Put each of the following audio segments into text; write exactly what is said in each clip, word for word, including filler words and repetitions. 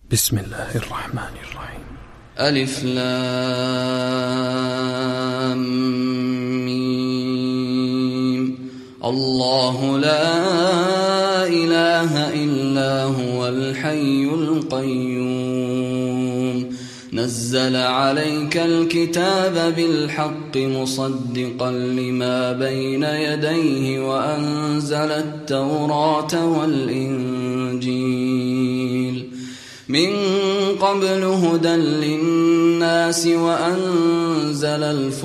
بسم الله الرحمن الرحيم. ألف لام ميم. الله لا إله إلا هو الحي القيوم نزل عليك الكتاب بالحق مصدقا لما بين يديه وأنزل التوراة والإنجيل من قبل هدى للناس وأنزل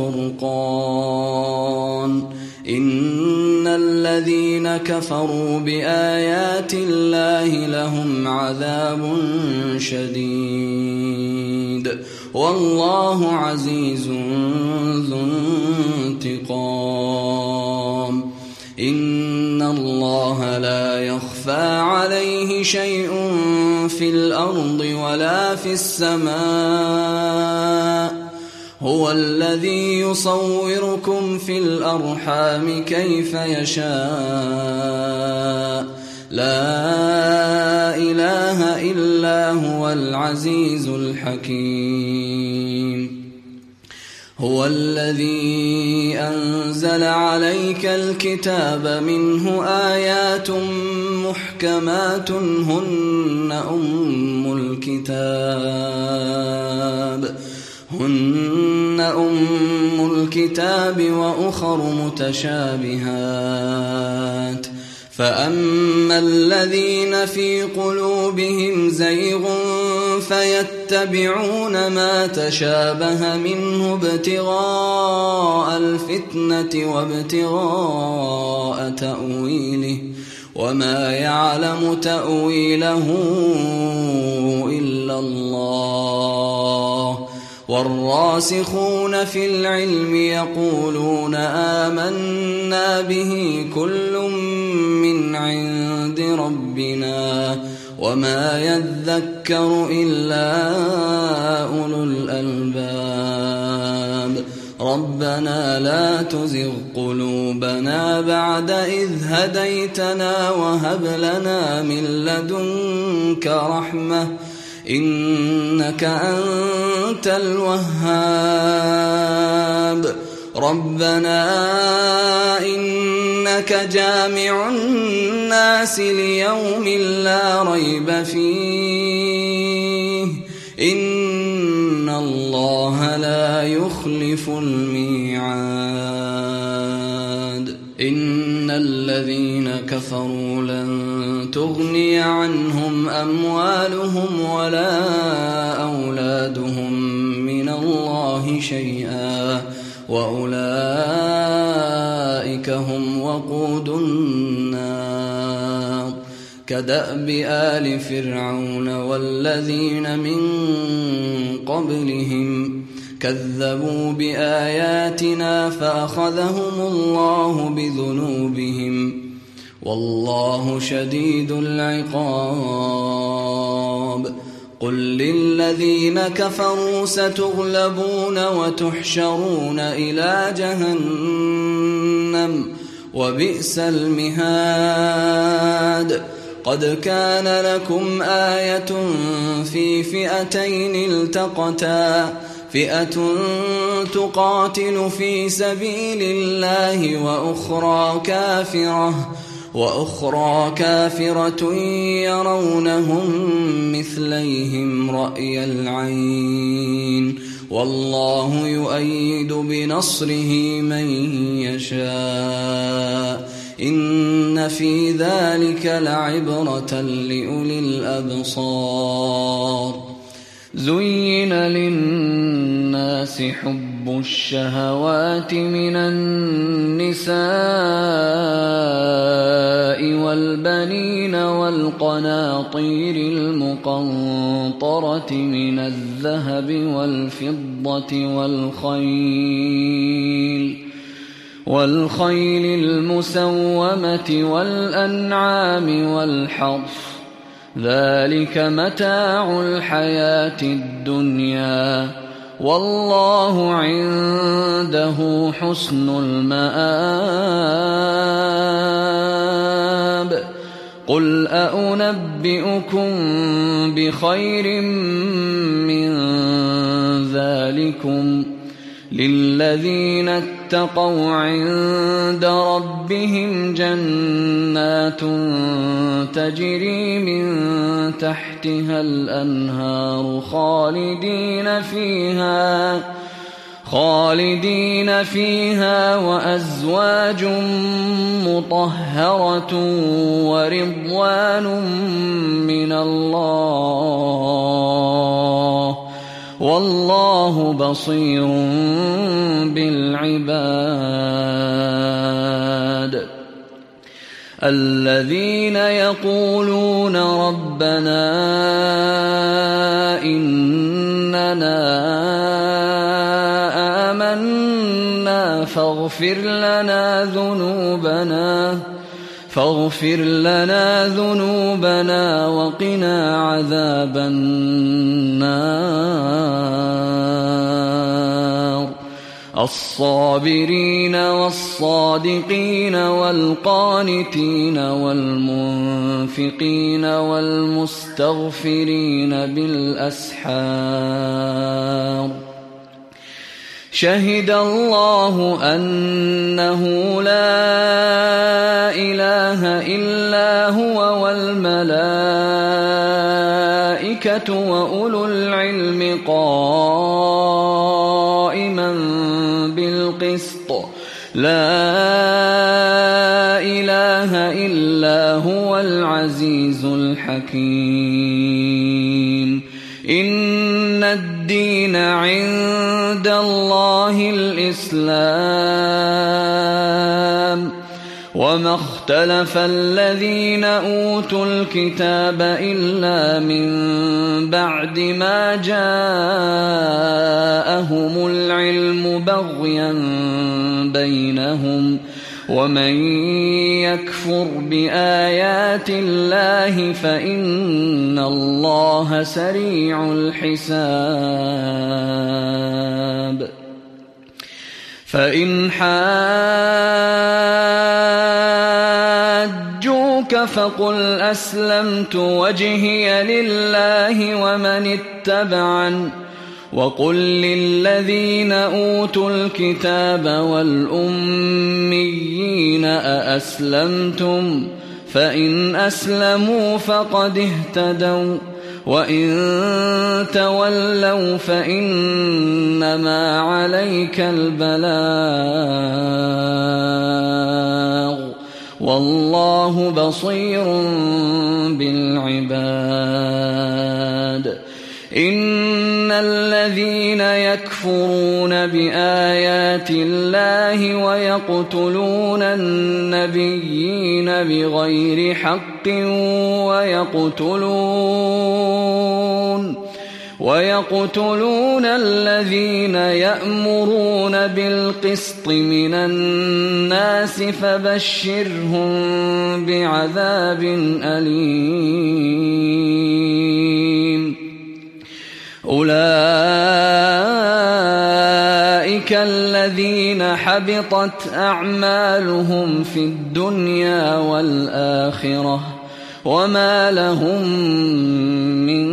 الفرقان إن الذين كفروا بآيات الله لهم عذاب شديد والله عزيز ذو انتقام. إن الله لا يخفى عليه شيء في الأرض ولا في السماء هو الذي يصوركم في الأرحام كيف يشاء لا إله إلا هو العزيز الحكيم. هو الذي أنزل عليك الكتاب منه آيات محكمات هن أم الكتاب هن أم الكتاب وأخر متشابهات فأما الذين في قلوبهم زيغ فيتبعون ما تشابه منه ابتغاء الفتنة وابتغاء تأويله وما يعلم تأويله إلا الله والراسخون في العلم يقولون آمنا به كل من عند ربنا وما يذكر إلا أولو الألباب. ربنا لا تزغ قلوبنا بعد إذ هديتنا وهب لنا من لدنك رحمة إنك أنت الوهاب. ربنا إنك جامع الناس ليوم لا ريب فيه إن الله لا يخلف الميعاد. إن الذين كفروا لن تغني عنهم أموالهم ولا أولادهم من الله شيئا وأولئك هم وقود النار. كدأب آل فرعون والذين من قبلهم كذبوا بآياتنا فأخذهم الله بذنوبهم والله شديد العقاب. قل للذين كفروا ستغلبون وتحشرون إلى جهنم وبئس المهاد. قد كان لكم آية في فئتين التقتا فئة تقاتل في سبيل الله وأخرى كافرة وأخرى كافرة يرونهم مثليهم رأي العين والله يؤيد بنصره من يشاء إن في ذلك لعبرة لأولي الأبصار. زين للناس حب الشهوات من النساء والبنين والقناطير المقنطرة من الذهب والفضة والخيل والخيل المسومة والأنعام والحرث ذلك متاع الحياة الدنيا والله عنده حسن المآب. قل أأنبئكم بخير من ذلكم للذين اتقوا عند ربهم جنات تجري من تحتها الأنهار خالدين فيها خالدين فيها وأزواج مطهرة ورضوان من الله والله بصير بالعباد. الذين يقولون ربنا إننا آمنا فاغفر لنا ذنوبنا فاغفر لنا ذنوبنا وقنا عذاب النار. الصابرين والصادقين والقانتين والمنفقين والمستغفرين بالأسحار. شهد الله أنه لا إله إلا هو والملائكة وأولو العلم قائما بالقسط لا إله إلا هو العزيز الحكيم. إن الدين عند الله الإسلام وما اختلف الذين أوتوا الكتاب إلا من بعد ما جاءهم العلم بغيا بينهم ومن يكفر بآيات الله فإن الله سريع الحساب. فإن حاجوك فقل أسلمت وجهي لله ومن اتبعن وقل للذين أوتوا الكتاب والأميين أأسلمتم فإن أسلموا فقد اهتدوا وإن تولوا فإنما عليك البلاغ والله بصير بالعباد. إن الذين يكفرون بآيات الله ويقتلون النبيين بغير حق ويقتلون ويقتلون الذين يأمرون بالقسط من الناس فبشرهم بعذاب أليم. أولئك الذين حبطت أعمالهم في الدنيا والآخرة وما لهم من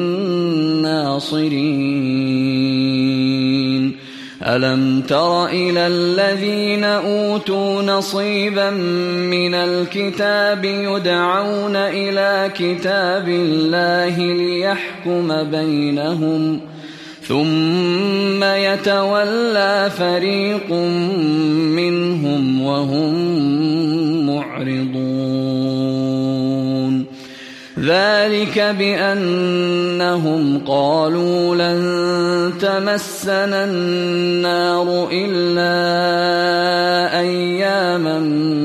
ناصرين. ألم تر إلى الذين أوتوا نصيبا من الكتاب يدعون إلى كتاب الله ليحكم بينهم ثم يتولى فريق منهم وهم معرضون. ذلك بأنهم قالوا لن تمسنا النار إلا أياما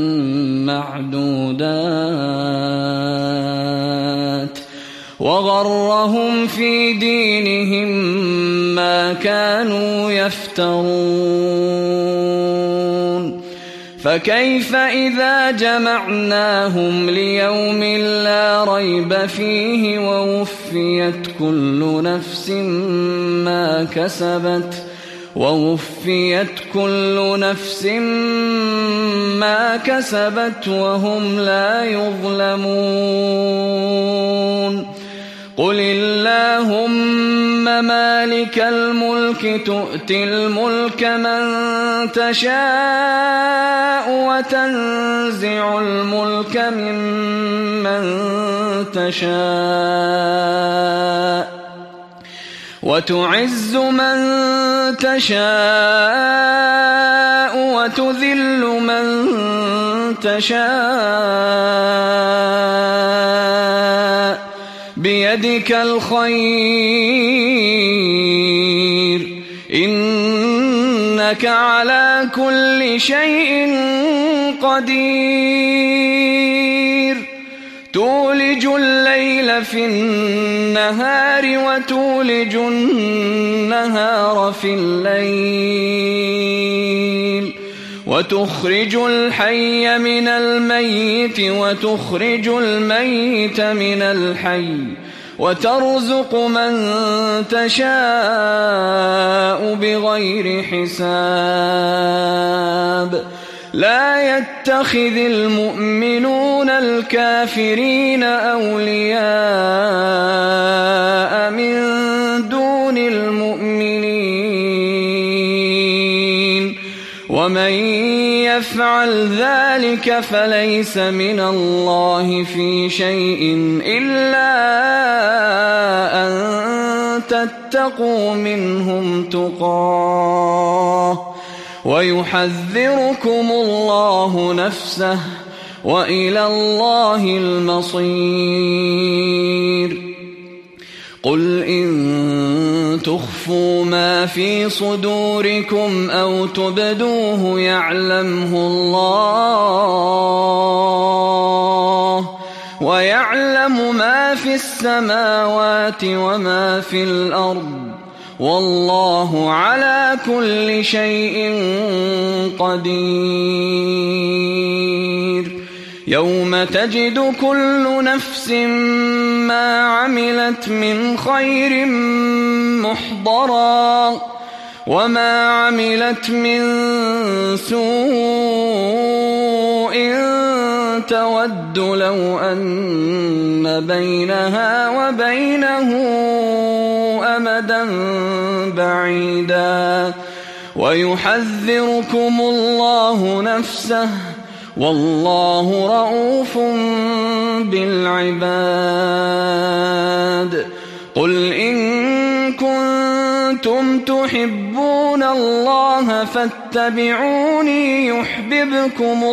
معدودات وغرهم في دينهم ما كانوا يفترون. فكيف إذا جمعناهم ليوم لا ريب فيه ووفيت كل نفس ما كسبت ووفيت كل نفس ما كسبت وهم لا يظلمون قل اللهم مالك الملك تؤتي الملك من تشاء وتنزع الملك ممن تشاء وتعز من تشاء وتذل من تشاء بيدك الخير إنك على كل شيء قدير تولج الليل في النهار وتولج النهار في الليل وتخرج الحي من الميت وتخرج الميت من الحي وترزق من تشاء بغير حساب لا يتخذ المؤمنون الكافرين أولياء من دون المؤمنين ومن يفعل ذلك فليس من الله في شيء إلا أن تتقوا منهم تقاه ويحذركم الله نفسه وإلى الله المصير قل إن تخفوا ما في صدوركم أو تبدوه يعلمه الله ويعلم ما في السماوات وما في الأرض والله على كل شيء قدير يوم تجد كل نفس ما عملت من خير محضرا وما عملت من سوء تود لو أن بينها وبينه أمدا بعيدا ويحذركم الله نفسه والله رؤوف بالعباد قل إن كنتم تحبون الله فاتبعوني يحببكم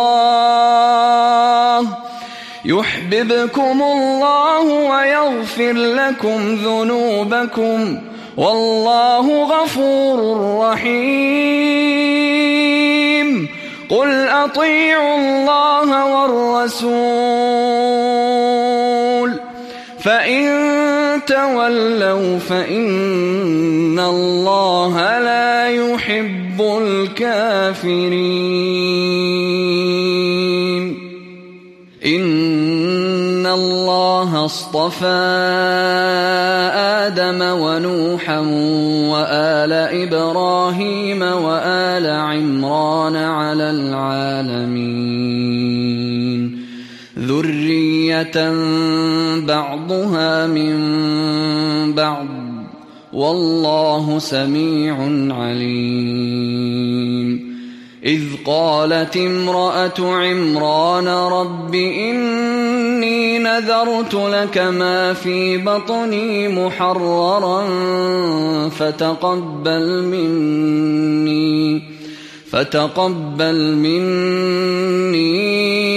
الله يحببكم الله ويغفر لكم ذنوبكم والله غفور رحيم قل أطيعوا الله والرسول فإن تولوا فإن الله لا يحب الكافرين إن الله اصطفى آدم ونوحا وآل إبراهيم وآل عمران على العالمين ذرية بعضها من بعض والله سميع عليم إذ قالت امرأة عمران رب إني نذرت لك ما في بطني محررا فتقبل مني فتقبل مني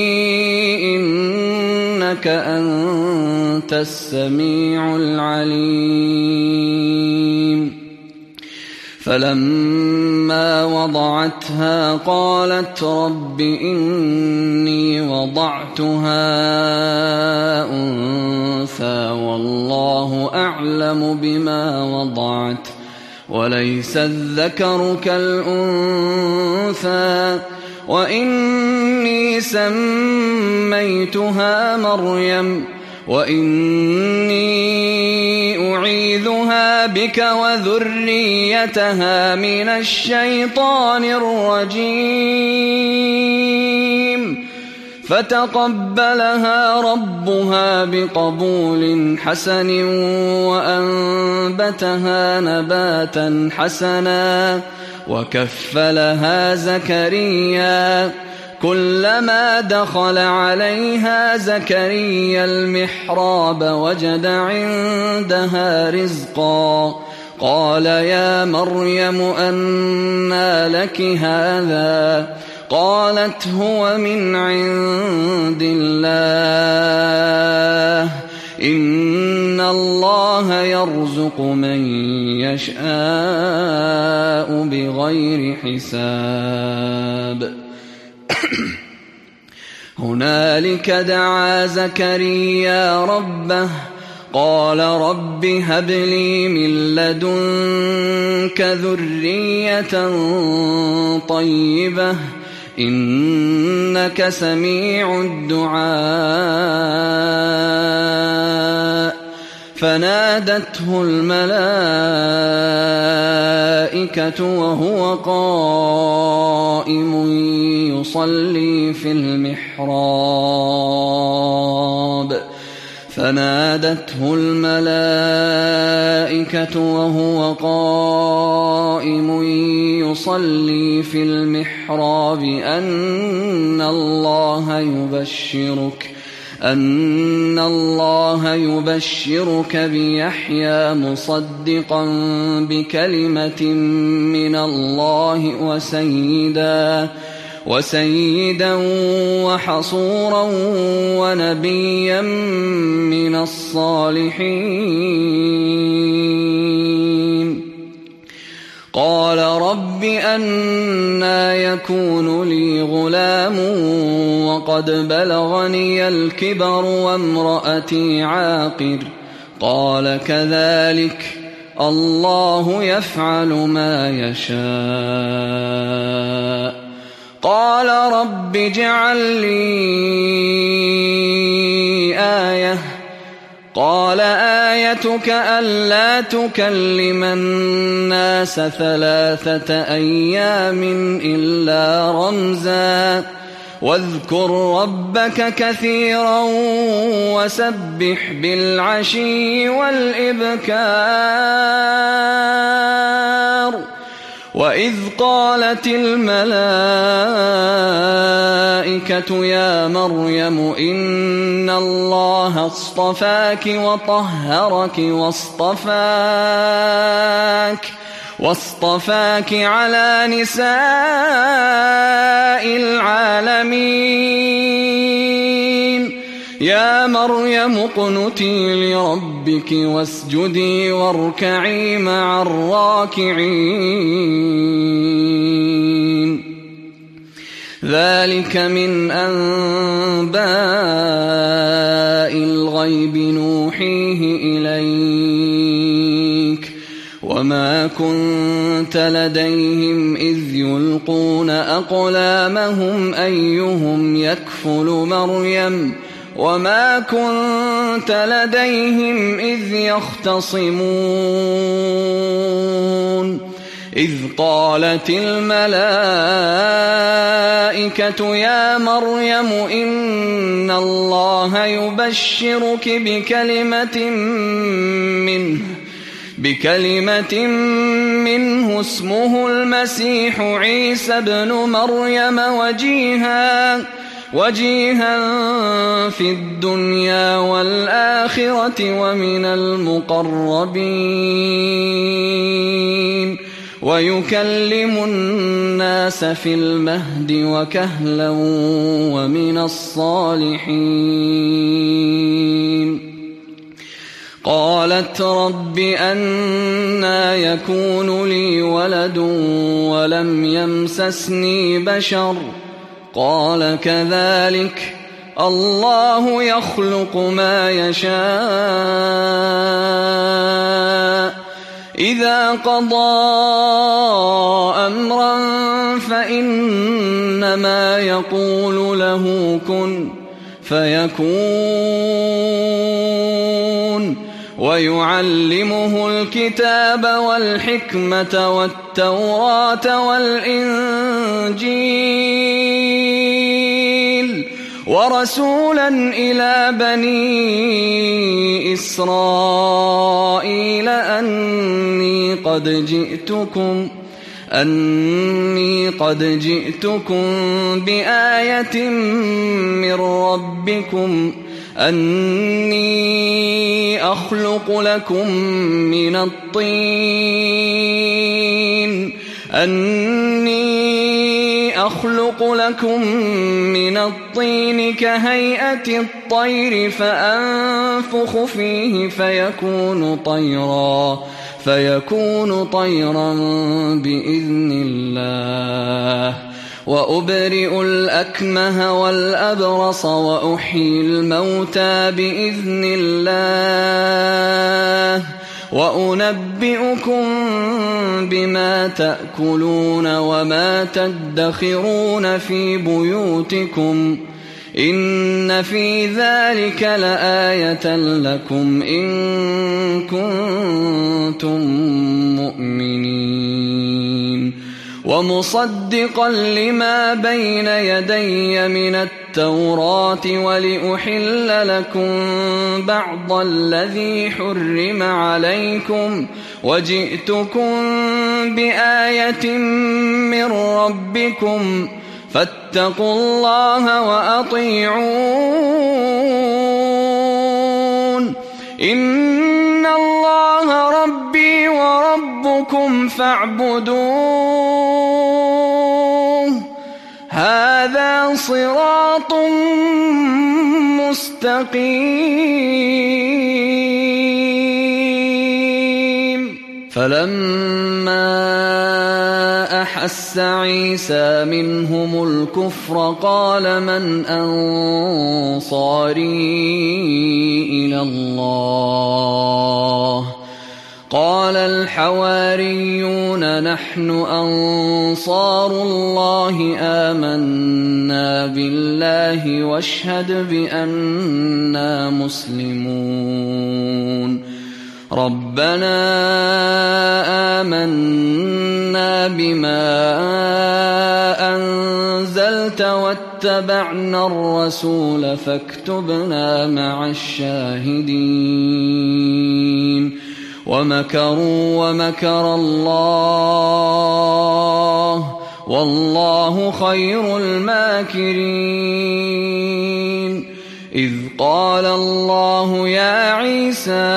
إنك أنت السميع العليم فلما وضعتها قالت رب إني وضعتها أنثى والله أعلم بما وضعت وليس الذكر كالأنثى وإني سميتها مريم وإني أعيذها بك وذريتها من الشيطان الرجيم فتقبلها ربها بقبول حسن وأنبتها نباتا حسنا وكفلها زكريا كلما دخل عليها زكريا المحراب وجد عندها رزقا قال يا مريم أنى لك هذا قالت هو من عند الله إن الله يرزق من يشاء بغير حساب هنالك دعا زكريا ربه قال رب هب لي من لدنك ذرية طيبة إنك سميع الدعاء فنادته الملائكة وهو قائم يصلي في المحراب فنادته الملائكة وهو قائم يصلي في المحراب أن الله يبشرك أن الله يبشرك بيحيى مصدقا بكلمة من الله وسيدا وسيدا وحصورا ونبيا من الصالحين قال رب أنى يكون لي غلام وقد بلغني الكبر وامرأتي عاقر قال كذلك الله يفعل ما يشاء قال رب اجعل لي آية قال آيتك ألا تكلم الناس ثلاثة أيام إلا رمزا واذكر ربك كثيرا وسبح بالعشي والإبكار وإذ قالت الملائكة يا مريم إن الله اصطفاك وطهرك واصطفاك واصطفاك على نساء العالمين يا مريم اقنتي لربك واسجدي واركعي مع الراكعين ذلك من أنباء الغيب نوحيه إليك وما كنت لديهم إذ يلقون أقلامهم أيهم يكفل مريم وما كنت لديهم إذ يختصمون إذ قالت الملائكة يا مريم إن الله يبشرك بكلمة منه بكلمة منه اسمه المسيح عيسى ابن مريم وجيها وجيها في الدنيا والآخرة ومن المقربين ويكلم الناس في المهد وكهلا ومن الصالحين قالت رب أنى يكون لي ولد ولم يمسسني بشر قال كذلك الله يخلق ما يشاء إذا قضى أمرا فإنما يقول له كن فيكون ويعلمه الكتاب والحكمة والتوراة والإنجيل ورسولا إلى بني إسرائيل أني قد جئتكم أني قد جئتكم بآية من ربكم أني أخلق لكم من الطين أني أخلق لكم من الطين كهيئة الطير فأنفخ فيه فيكون طيرا فيكون طيرا بإذن الله وأبرئ الأكمه والأبرص وأحيي الموتى بإذن الله وأنبئكم بما تأكلون وما تدخرون في بيوتكم إن في ذلك لآية لكم إن كنتم مؤمنين ومصدقا لما بين يدي من التوراة ولأحل لكم بعض الذي حرم عليكم وجئتكم بآية من ربكم فاتقوا الله وأطيعون إن الله ربي وربكم فاعبدوه هذا صراط مستقيم فلما أحس عيسى منهم الكفر قال من أنصاري إلى الله قال الحواريون نحن أنصار الله آمنا بالله واشهد بأننا مسلمون ربنا آمنا بما أنزلت واتبعنا الرسول فاكتبنا مع الشاهدين ومكروا ومكر الله والله خير الماكرين إذ قال الله يا عيسى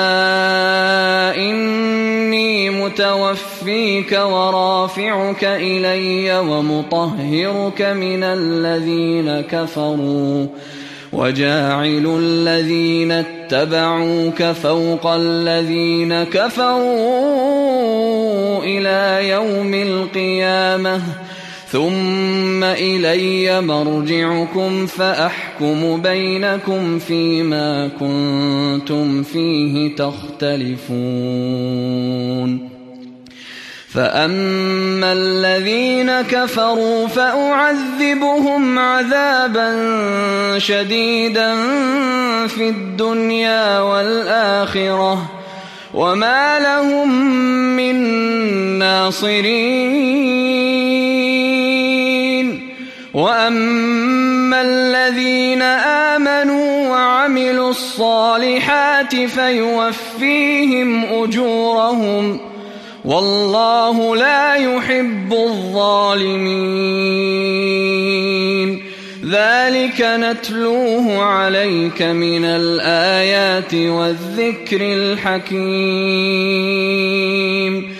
إني متوفيك ورافعك إلي ومطهرك من الذين كفروا وجاعل الذين اتبعوك فوق الذين كفروا إلى يوم القيامة ثم إلي مرجعكم فأحكم بينكم فيما كنتم فيه تختلفون فأما الذين كفروا فأعذبهم عذابا شديدا في الدنيا والآخرة وما لهم من ناصرين وأما الذين آمنوا وعملوا الصالحات فيوفيهم أجورهم والله لا يحب الظالمين ذلك نتلوه عليك من الآيات والذكر الحكيم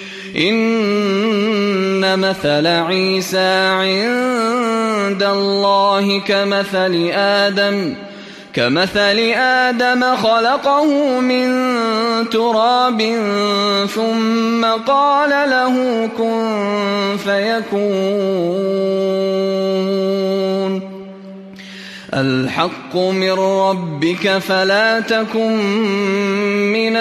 إن مثل عيسى عند الله كمثل آدم كمثل آدم خلقه من تراب ثم قال له كن فيكون الحق من ربك فلا تكن من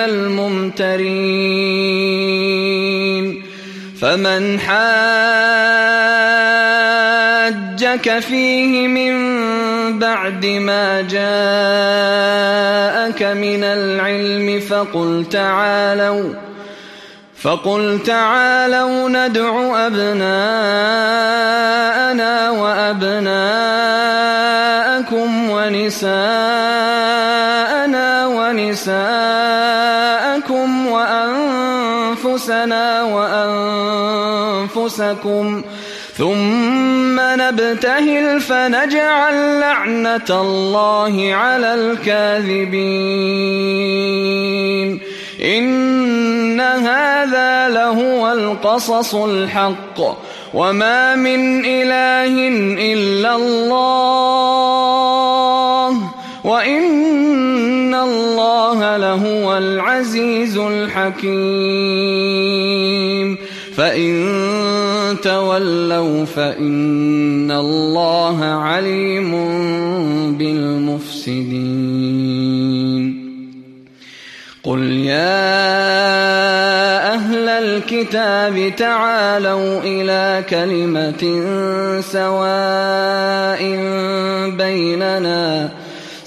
الممترين فمن حاجك فيه من بعد ما جاءك من العلم فقل تعالوا فقل تعالوا ندع أبناءنا وأبناءكم ونساءنا ونساءكم وأنفسنا وأنفسكم ثم نبتهل فنجعل لعنة الله على الكاذبين إن هذا لهو القصص الحق وما من إله إلا الله وإن الله لهو العزيز الحكيم فإن تولوا فإن الله عليم بالمفسدين قل يا أهل الكتاب تعالوا إلى كلمة سواء بيننا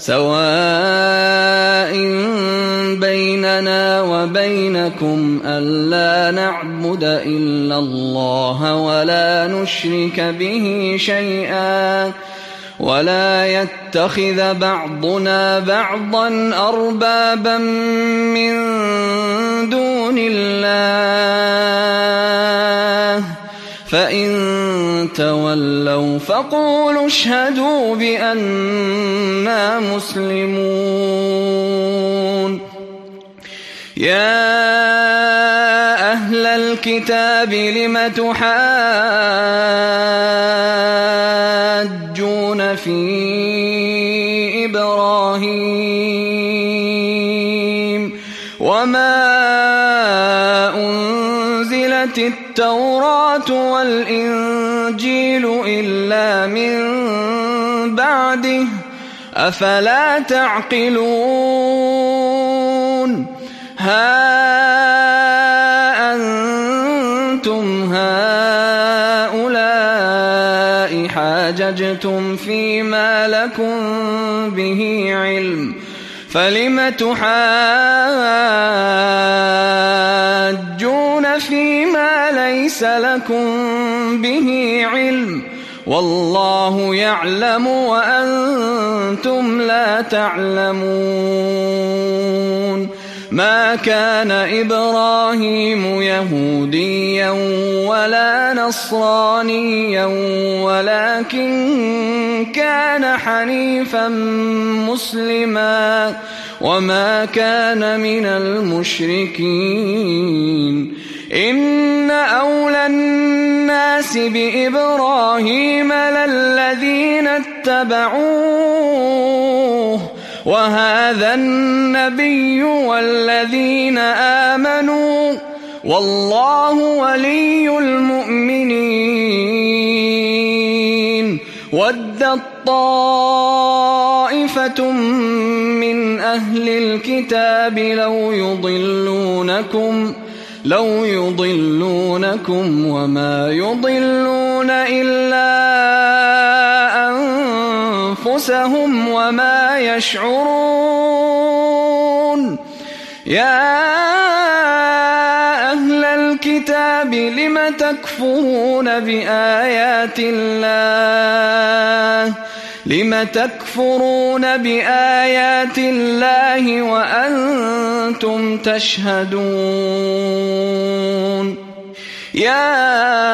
سواء بيننا وبينكم ألا نعبد إلا الله ولا نشرك به شيئا ولا يتخذ بعضنا بعضا أربابا من دون الله فإن تولوا فقولوا اشهدوا بأننا مسلمون يا أهل الكتاب لم تحاجون في إبراهيم وما أنزلت التوراة والإنجيل إلا من بعده أفلا تعقلون ها أنتم هؤلاء حاججتم فيما لكم به علم فلم تحاجون فيما ليس لكم به علم والله يعلم وأنتم لا تعلمون ما كان إبراهيم يهوديا ولا نصرانيا ولكن كان حنيفا مسلما وما كان من المشركين إن أولى الناس بإبراهيم للذين اتبعوه وهذا النبي والذين آمنوا والله ولي المؤمنين ودت طائفة من أهل الكتاب لو يضلونكم لو يضلونكم وما يضلون إلا أنفسهم وما يشعرون يا أهل الكتاب لم تكفرون بآيات الله لم تكفرون بآيات الله وأنتم تشهدون يا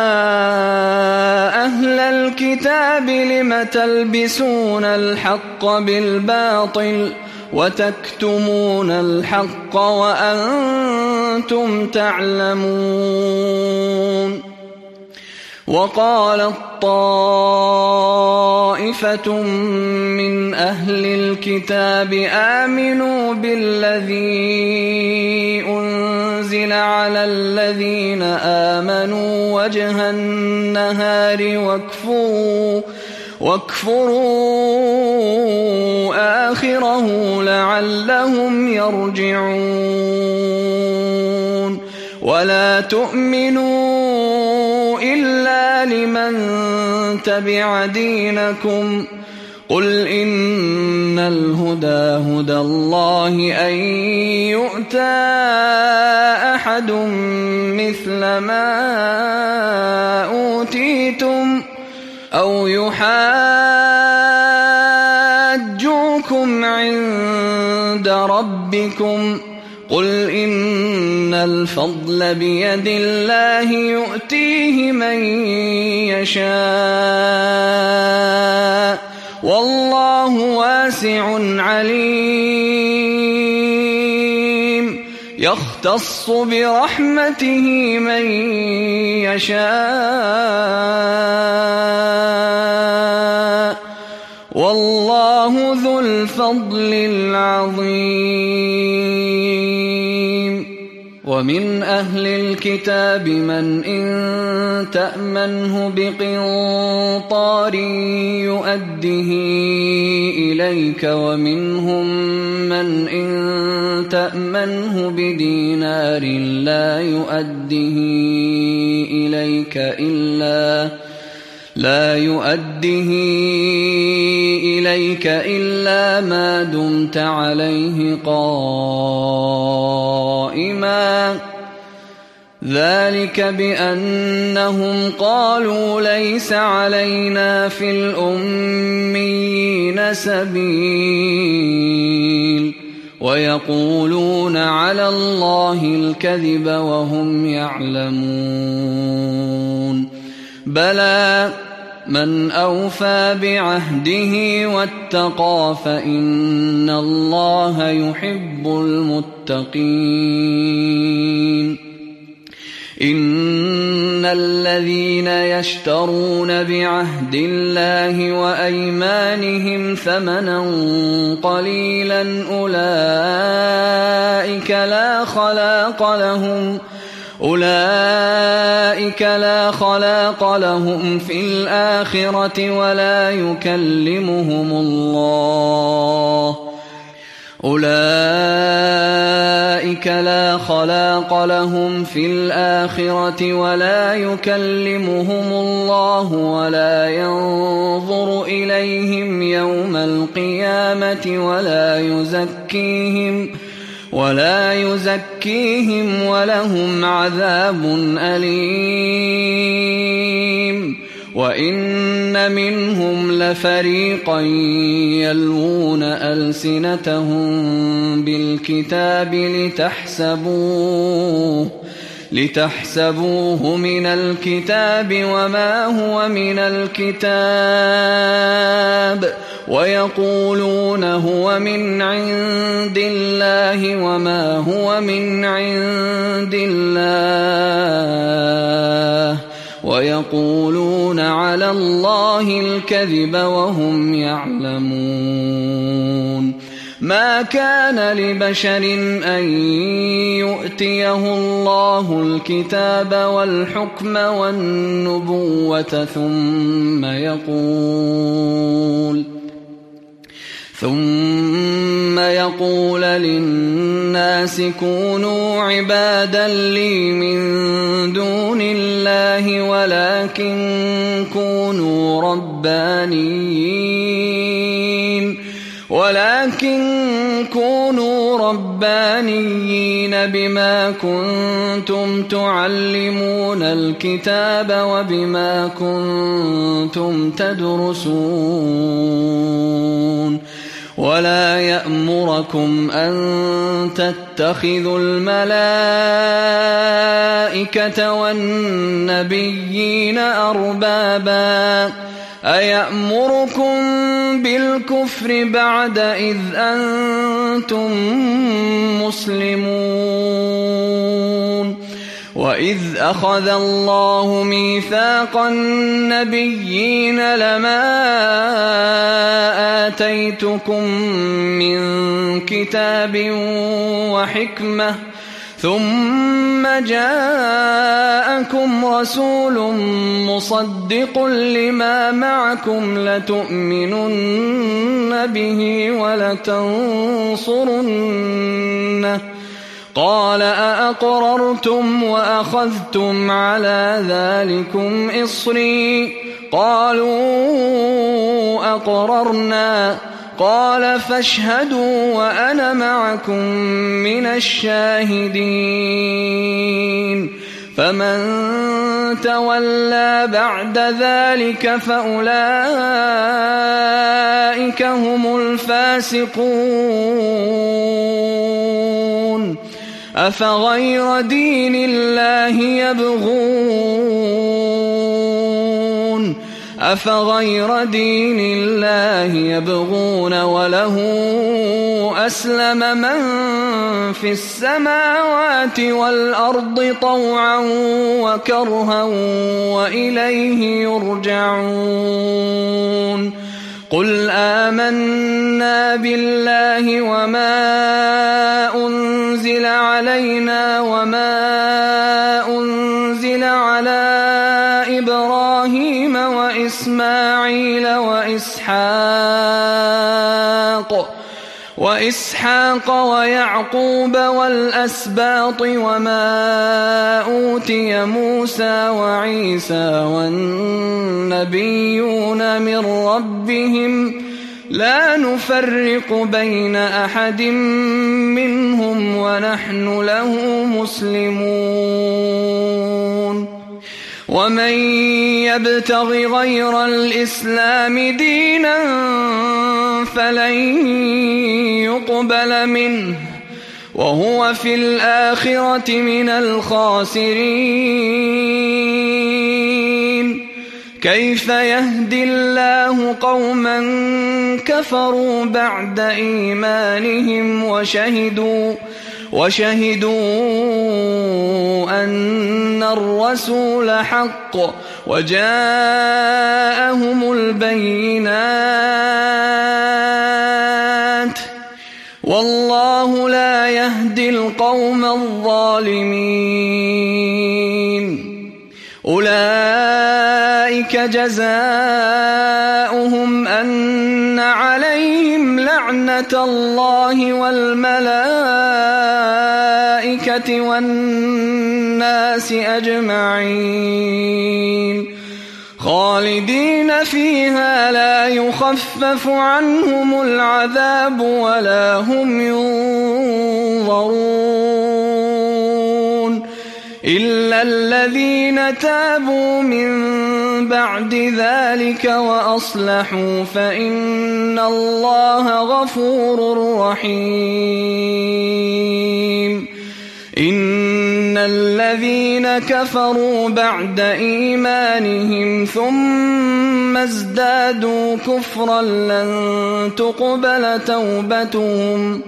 أهل الكتاب لم تلبسون الحق بالباطل وتكتمون الحق وأنتم تعلمون وقالت طائفة من أهل الكتاب آمنوا بالذي أنزل على الذين آمنوا وجه النهار واكفروا واكفروا آخره لعلهم يرجعون ولا تؤمنوا إلا لمن تبع دينكم قل إن الهدى هدى الله أن يؤتى أحد مثل ما أوتيتم أو يحاجوكم عند ربكم قل إن الفضل بيد الله يؤتيه من يشاء والله واسع عليم يختص برحمته من يشاء والله ذو الفضل العظيم ومن أهل الكتاب من إن تأمنه بقنطار يؤده إليك ومنهم من إن تأمنه بدينار لا يؤده إليك إلا لا يؤده إليك إلا ما دمت عليه قائما ذلك بأنهم قالوا ليس علينا في الأميين سبيل ويقولون على الله الكذب وهم يعلمون بلى من أوفى بعهده واتقى فإن الله يحب المتقين إن الذين يشترون بعهد الله وأيمانهم ثمنا قليلا أولئك لا خلاق لهم أولئك لا خلاق لهم في الآخرة ولا يكلمهم الله أولئك لا خلاق لهم في الآخرة ولا يكلمهم الله ولا ينظر إليهم يوم القيامة ولا يزكيهم ولا يزكيهم ولهم عذاب أليم وإن منهم لفريقا يلوون ألسنتهم بالكتاب لتحسبوه لتحسبوه من الكتاب وما هو من الكتاب ويقولون هو من عند الله وما هو من عند الله ويقولون على الله الكذب وهم يعلمون ما كان لبشر أن يؤتيه الله الكتاب والحكم والنبوة ثم يقول ثم يقول للناس كونوا عبادا لي من دون الله ولكن كونوا ربانيين ولكن كونوا ربانيين بما كنتم تعلمون الكتاب وبما كنتم تدرسون ولا يأمركم أن تتخذوا الملائكة والنبيين أربابا أيأمركم بالكفر بعد إذ أنتم مسلمون وإذ أخذ الله ميثاق النبيين لما آتيتكم من كتاب وحكمة ثم جاءكم رسول مصدق لما معكم لتؤمنن به ولتنصرنه قال أأقررتم وأخذتم على ذلكم إصري قالوا أقررنا قال فاشهدوا وأنا معكم من الشاهدين فمن تولى بعد ذلك فأولئك هم الفاسقون أفغير دين الله يبغون أفغير دين الله يبغون وله أسلم من في السماوات والأرض طوعا وكرها وإليه يرجعون قل آمنا بالله وما أنزل علينا وما أنزل على إبراهيم وإسماعيل وإسحاق وإسحاق ويعقوب والأسباط وما أوتي موسى وعيسى والنبيون من ربهم لا نفرق بين أحد منهم ونحن له مسلمون ومن يبتغ غير الإسلام دينا فلن يقبل منه وهو في الآخرة من الخاسرين كيف يهدي الله قوما كفروا بعد إيمانهم وشهدوا وشهدوا أن الرسول حق وجاءهم البينات والله لا يهدي القوم الظالمين أولئك جزاؤهم أن عليهم لعنة الله والملائكة والناس أجمعين خالدين فيها لا يخفف عنهم العذاب ولا هم ينظرون إلا الذين تابوا من بعد ذلك وأصلحوا فإن الله غفور رحيم إن الذين كفروا بعد إيمانهم ثم ازدادوا كفرا لن تقبل توبتهم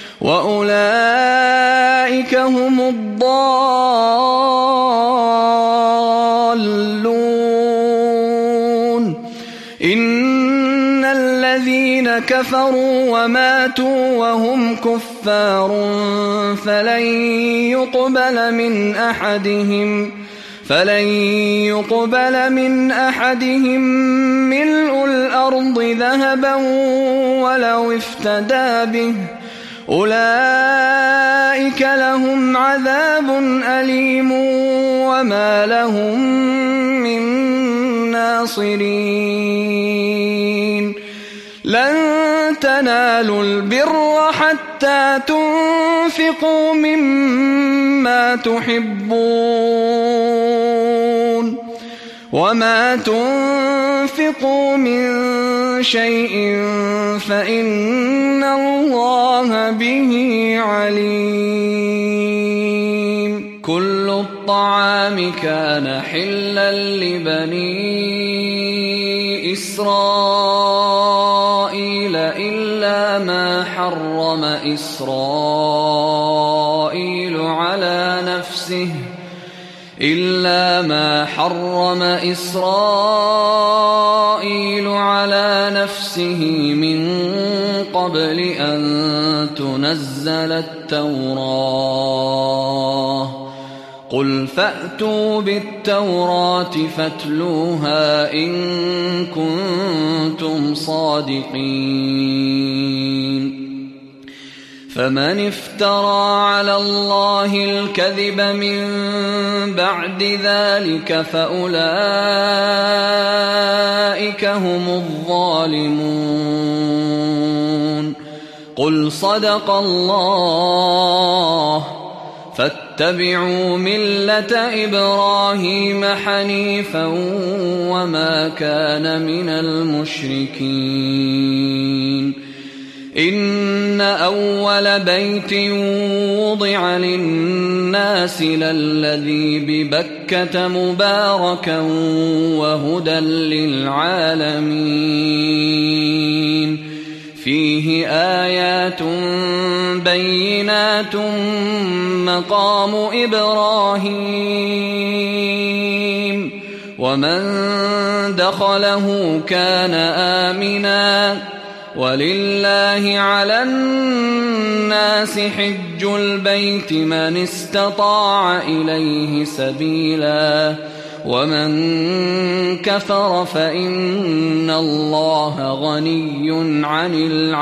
وأولئك هم الضالون إن الذين كفروا وماتوا وهم كفار فلن يقبل من أحدهم فلن يقبل من أحدهم ملء الأرض ذهبا ولو افتدى به أولئك لهم عذاب أليم وما لهم من ناصرين لن تنالوا البر حتى تنفقوا مما تحبون وما تنفقوا من شيء فإن الله به عليم كل الطعام كان حلا لبني إسرائيل إلا ما حرم إسرائيل على نفسه إلا ما حرم إسرائيل على نفسه من قبل أن تنزل التوراة قل فأتوا بالتوراة فاتلوها إن كنتم صادقين فمن افترى على الله الكذب من بعد ذلك فأولئك هم الظالمون. قل صدق الله فاتبعوا ملة إبراهيم حنيفا وما كان من المشركين. إن أول بيت وضع للناس للذي ببكة مباركا وهدى للعالمين فيه آيات بينات مقام إبراهيم ومن دخله كان آمنا ولله على الناس حج البيت من استطاع إليه سبيلا ومن كفر فإن الله غني عن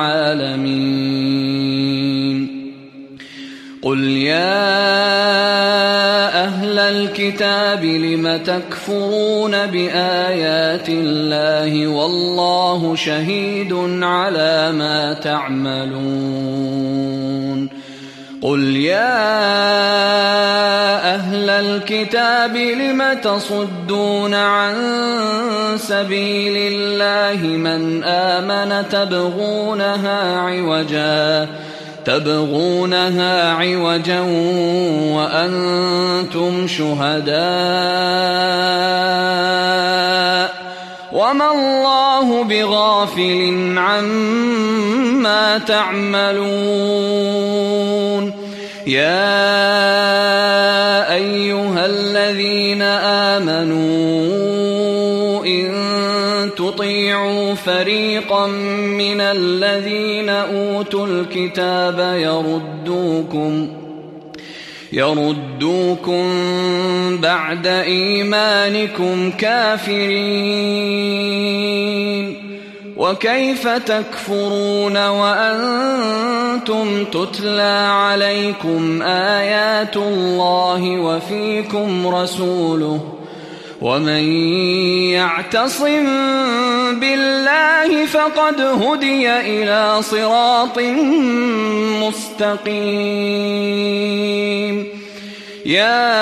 العالمين. قل يا أهل الكتاب لم تكفرون بآيات الله والله شهيد على ما تعملون. قل يا أهل الكتاب لم تصدون عن سبيل الله من آمن تبغونها عوجا تبغونها عوجا وأنتم شهداء وما الله بغافل عما تعملون. يا أيها الذين آمنوا إن تطيعوا فريقا من الذين أوتوا الكتاب يردوكم يردوكم بعد إيمانكم كافرين وكيف تكفرون وأنتم تتلى عليكم آيات الله وفيكم رسوله ومن يعتصم بالله فقد هدي إلى صراط مستقيم. يا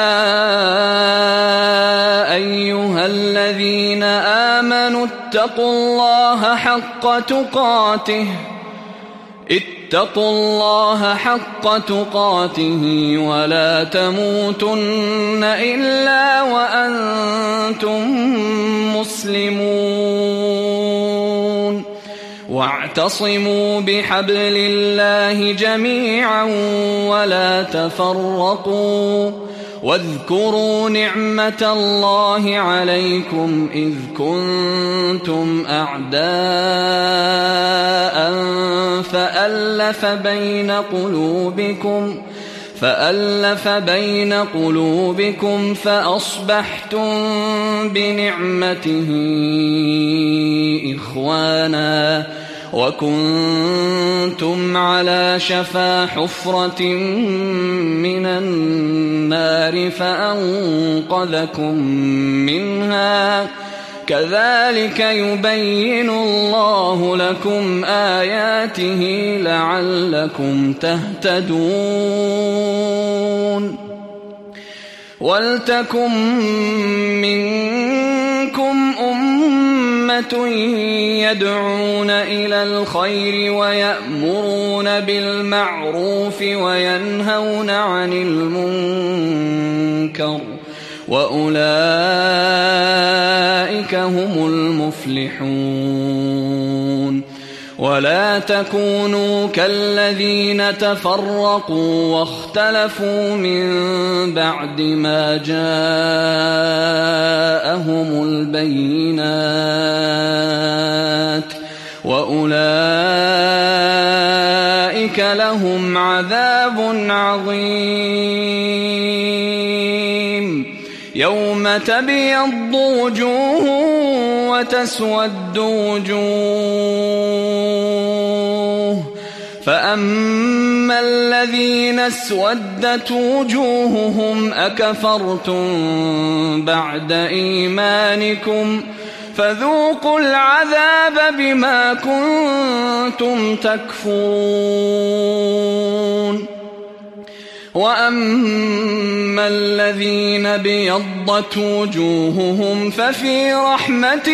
أيها الذين آمنوا اتقوا الله حق تقاته اتقوا الله حق تقاته ولا تموتن إلا وأنتم مسلمون. واعتصموا بحبل الله جميعا ولا تفرقوا واذكروا نعمة الله عليكم إذ كنتم أعداء فألف بين قلوبكم فألف بين قلوبكم فأصبحتم بنعمته إخوانا وكنتم على شفا حفرة من النار فأنقذكم منها كذلك يبين الله لكم آياته لعلكم تهتدون. ولتكن منكم أمة يدعون إلى الخير ويأمرون بالمعروف وينهون عن المنكر وأولئك هم المفلحون. ولا تكونوا كالذين تفرقوا واختلفوا من بعد ما جاءهم البينات وأولئك لهم عذاب عظيم. يوم تبيض وجوه وتسود وجوه فأما الذين اسودت وجوههم أكفرتم بعد إيمانكم فذوقوا العذاب بما كنتم تكفرون وأما الذين بيضت وجوههم ففي رحمة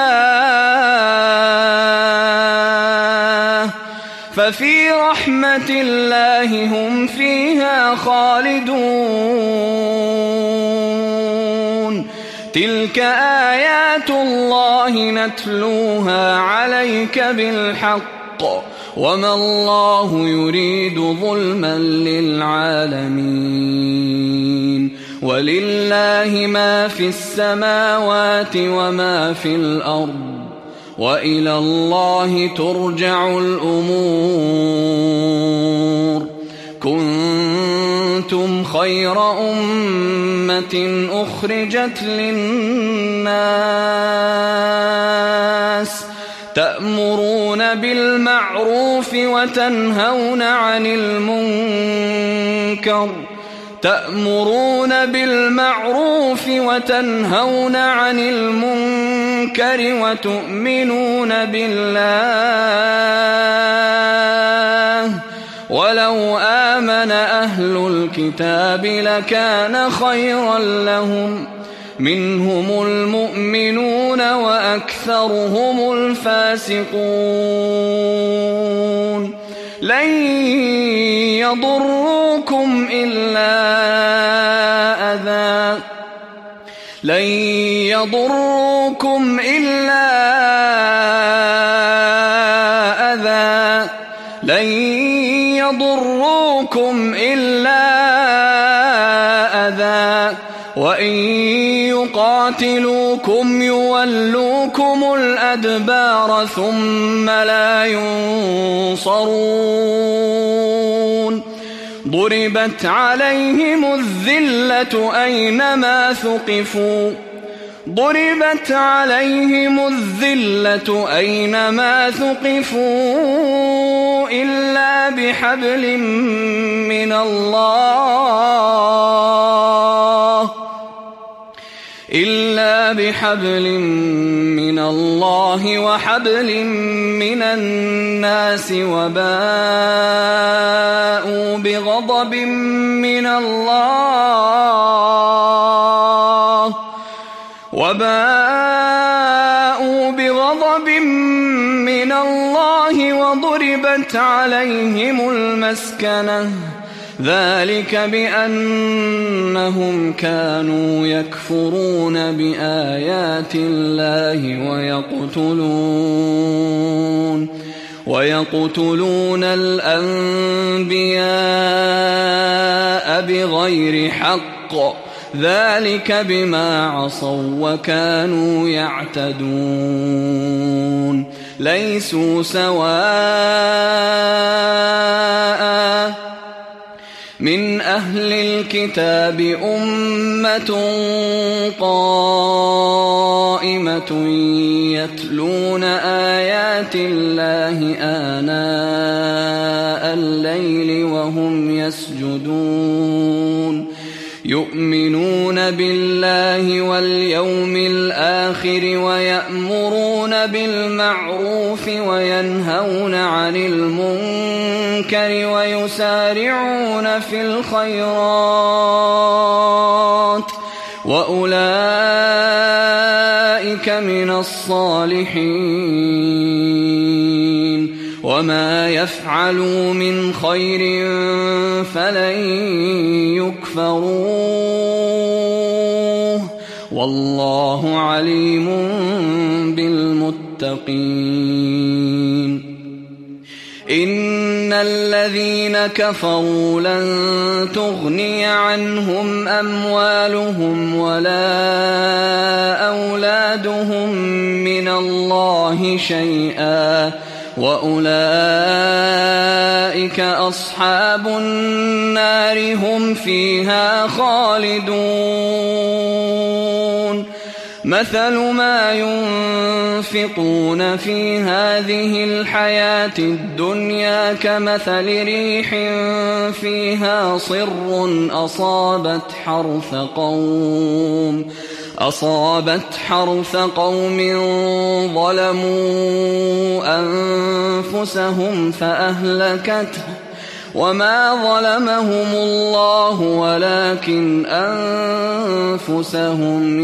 الله ففي رحمة الله هم فيها خالدون تلك آيات الله نتلوها عليك بالحق وما الله يريد ظلما للعالمين ولله ما في السماوات وما في الأرض وإلى الله ترجع الأمور كنتم خير أمة أخرجت للناس تأمرون بالمعروف وتنهون عن المنكر تأمرون بالمعروف وتنهون عن المنكر وتؤمنون بالله ولو آمن أهل الكتاب لكان خيرا لهم منهم المؤمنون وأكثرهم الفاسقون لن يضروكم إلا أذى لن يضروكم إلا أذى لن يضروكم إلا أذى وإن يقاتلوكم يولوكم الأدبار ثم لا ينصرون ضربت عليهم الذلة أينما ثقفوا ضربت عليهم الذلة أينما ثقفوا إلا بحبل من الله إلا بحبل من الله وحبل من الناس وباءوا بغضب من الله وباءوا بغضب من الله وضربت عليهم المسكنة ذلك بأنهم كانوا يكفرون بآيات الله ويقتلون ويقتلون الأنبياء بغير حق ذلك بما عصوا وكانوا يعتدون ليسوا سواء من أهل الكتاب أمة قائمة يتلون آيات الله آناء الليل وهم يسجدون يؤمنون بالله واليوم الآخر ويأمرون بالمعروف وينهون عن المنكر ويسارعون في الخيرات وأولئك من الصالحين وما يفعلوا من خير فلن يكفروه والله عليم بالمتقين إن الذين كفروا لن تغني عنهم أموالهم ولا أولادهم من الله شيئا وأولئك أصحاب النار هم فيها خالدون مثل ما ينفقون في هذه الحياة الدنيا كمثل ريح فيها صر أصابت حرث قوم أصابت حرث قوم ظلموا أنفسهم فأهلكته وما ظلمهم الله ولكن أنفسهم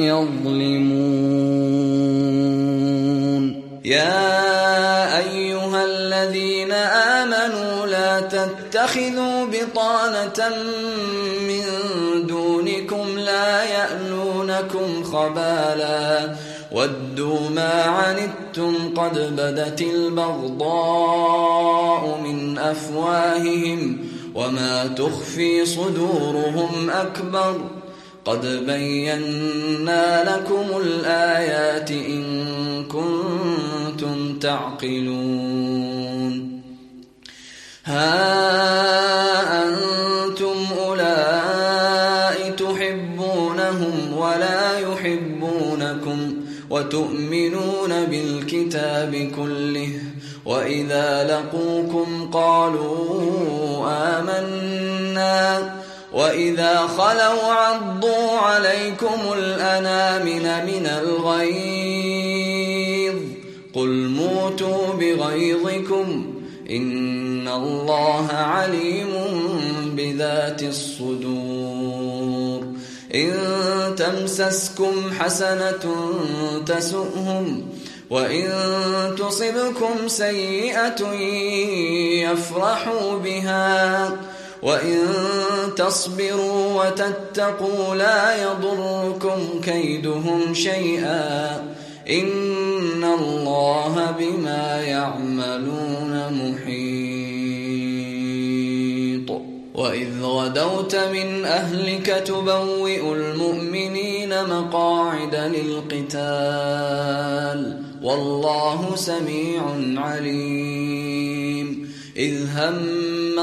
يظلمون. يا أيها الذين آمنوا لا تتخذوا بطانة من دونكم لا يألونكم خبالا ودوا ما عنتم قد بدت البغضاء من أفواههم وما تخفي صدورهم أكبر قد بينا لكم الآيات إن كنتم تعقلون. ها أنتم أولئك تحبونهم ولا يحبونكم وتؤمنون بالكتاب كله وإذا لقوكم قالوا آمنا وإذا خلوا عضوا عليكم الأنامل من الغيظ قل موتوا بغيظكم إن الله عليم بذات الصدور. إن تمسسكم حسنة تسؤهم وإن تصبكم سيئة يفرحوا بها وإن تصبروا وتتقوا لا يضركم كيدهم شيئا إن الله بما يعملون محيط. وإذ غدوت من أهلك تبوئ المؤمنين مقاعد للقتال والله سميع عليم. إذ هم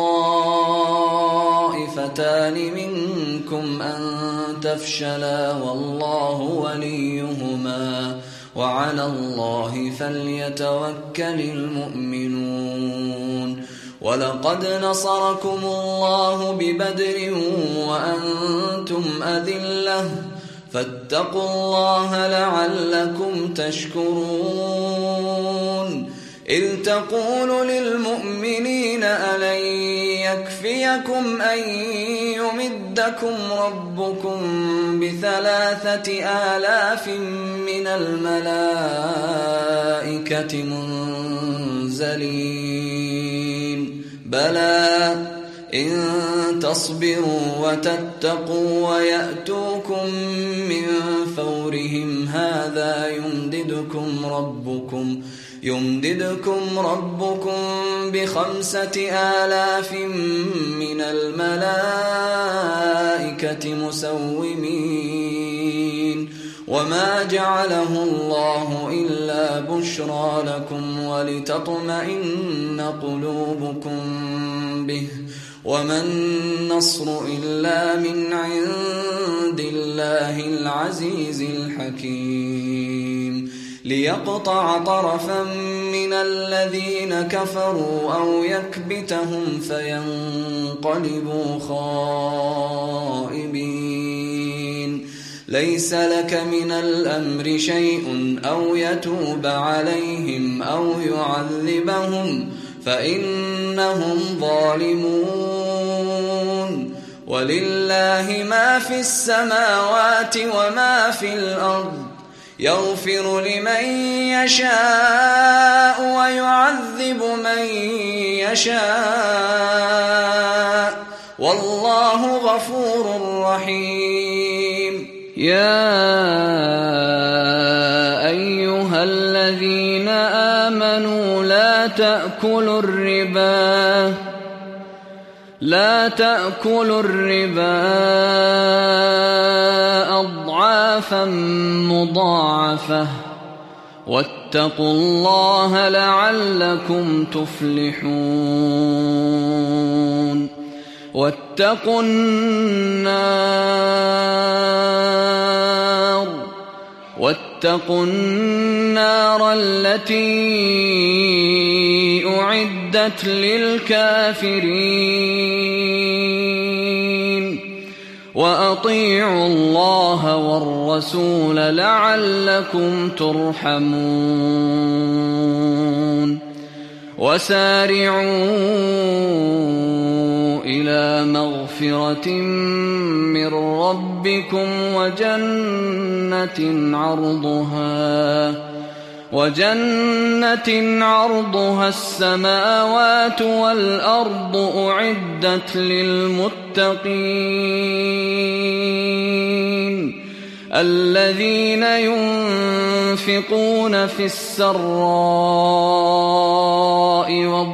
الطائفتان منكم أن تفشلا والله وليهما وعلى الله فليتوكل المؤمنون. ولقد نصركم الله ببدر وأنتم أذلة فاتقوا الله لعلكم تشكرون. إذ تقول للمؤمنين ألن يكفيكم أن يمدكم ربكم بثلاثة آلاف من الملائكة منزلين بلى إن تصبروا وتتقوا ويأتوكم من فورهم هذا يمددكم ربكم يمددكم ربكم بخمسة آلاف من الملائكة مسومين وما جعله الله إلا بشرى لكم ولتطمئن قلوبكم به وما النصر إلا من عند الله العزيز الحكيم. ليقطع طرفا من الذين كفروا أو يكبتهم فينقلبوا خائبين. ليس لك من الأمر شيء أو يتوب عليهم أو يعذبهم فإنهم ظالمون. ولله ما في السماوات وما في الأرض يغفر لمن يشاء ويعذب من يشاء والله غفور رحيم. يا أيها الذين آمنوا لا تأكلوا الربا لا تأكلوا الربا أضعافا مضاعفة واتقوا الله لعلكم تفلحون. واتقوا النار واتقوا النار التي أعدت للكافرين وأطيعوا الله والرسول لعلكم ترحمون وسارعوا إلى مغفرة من ربكم وجنة عرضها وجنة عرضها السماوات والأرض أعدت للمتقين الذين ينفقون في السراء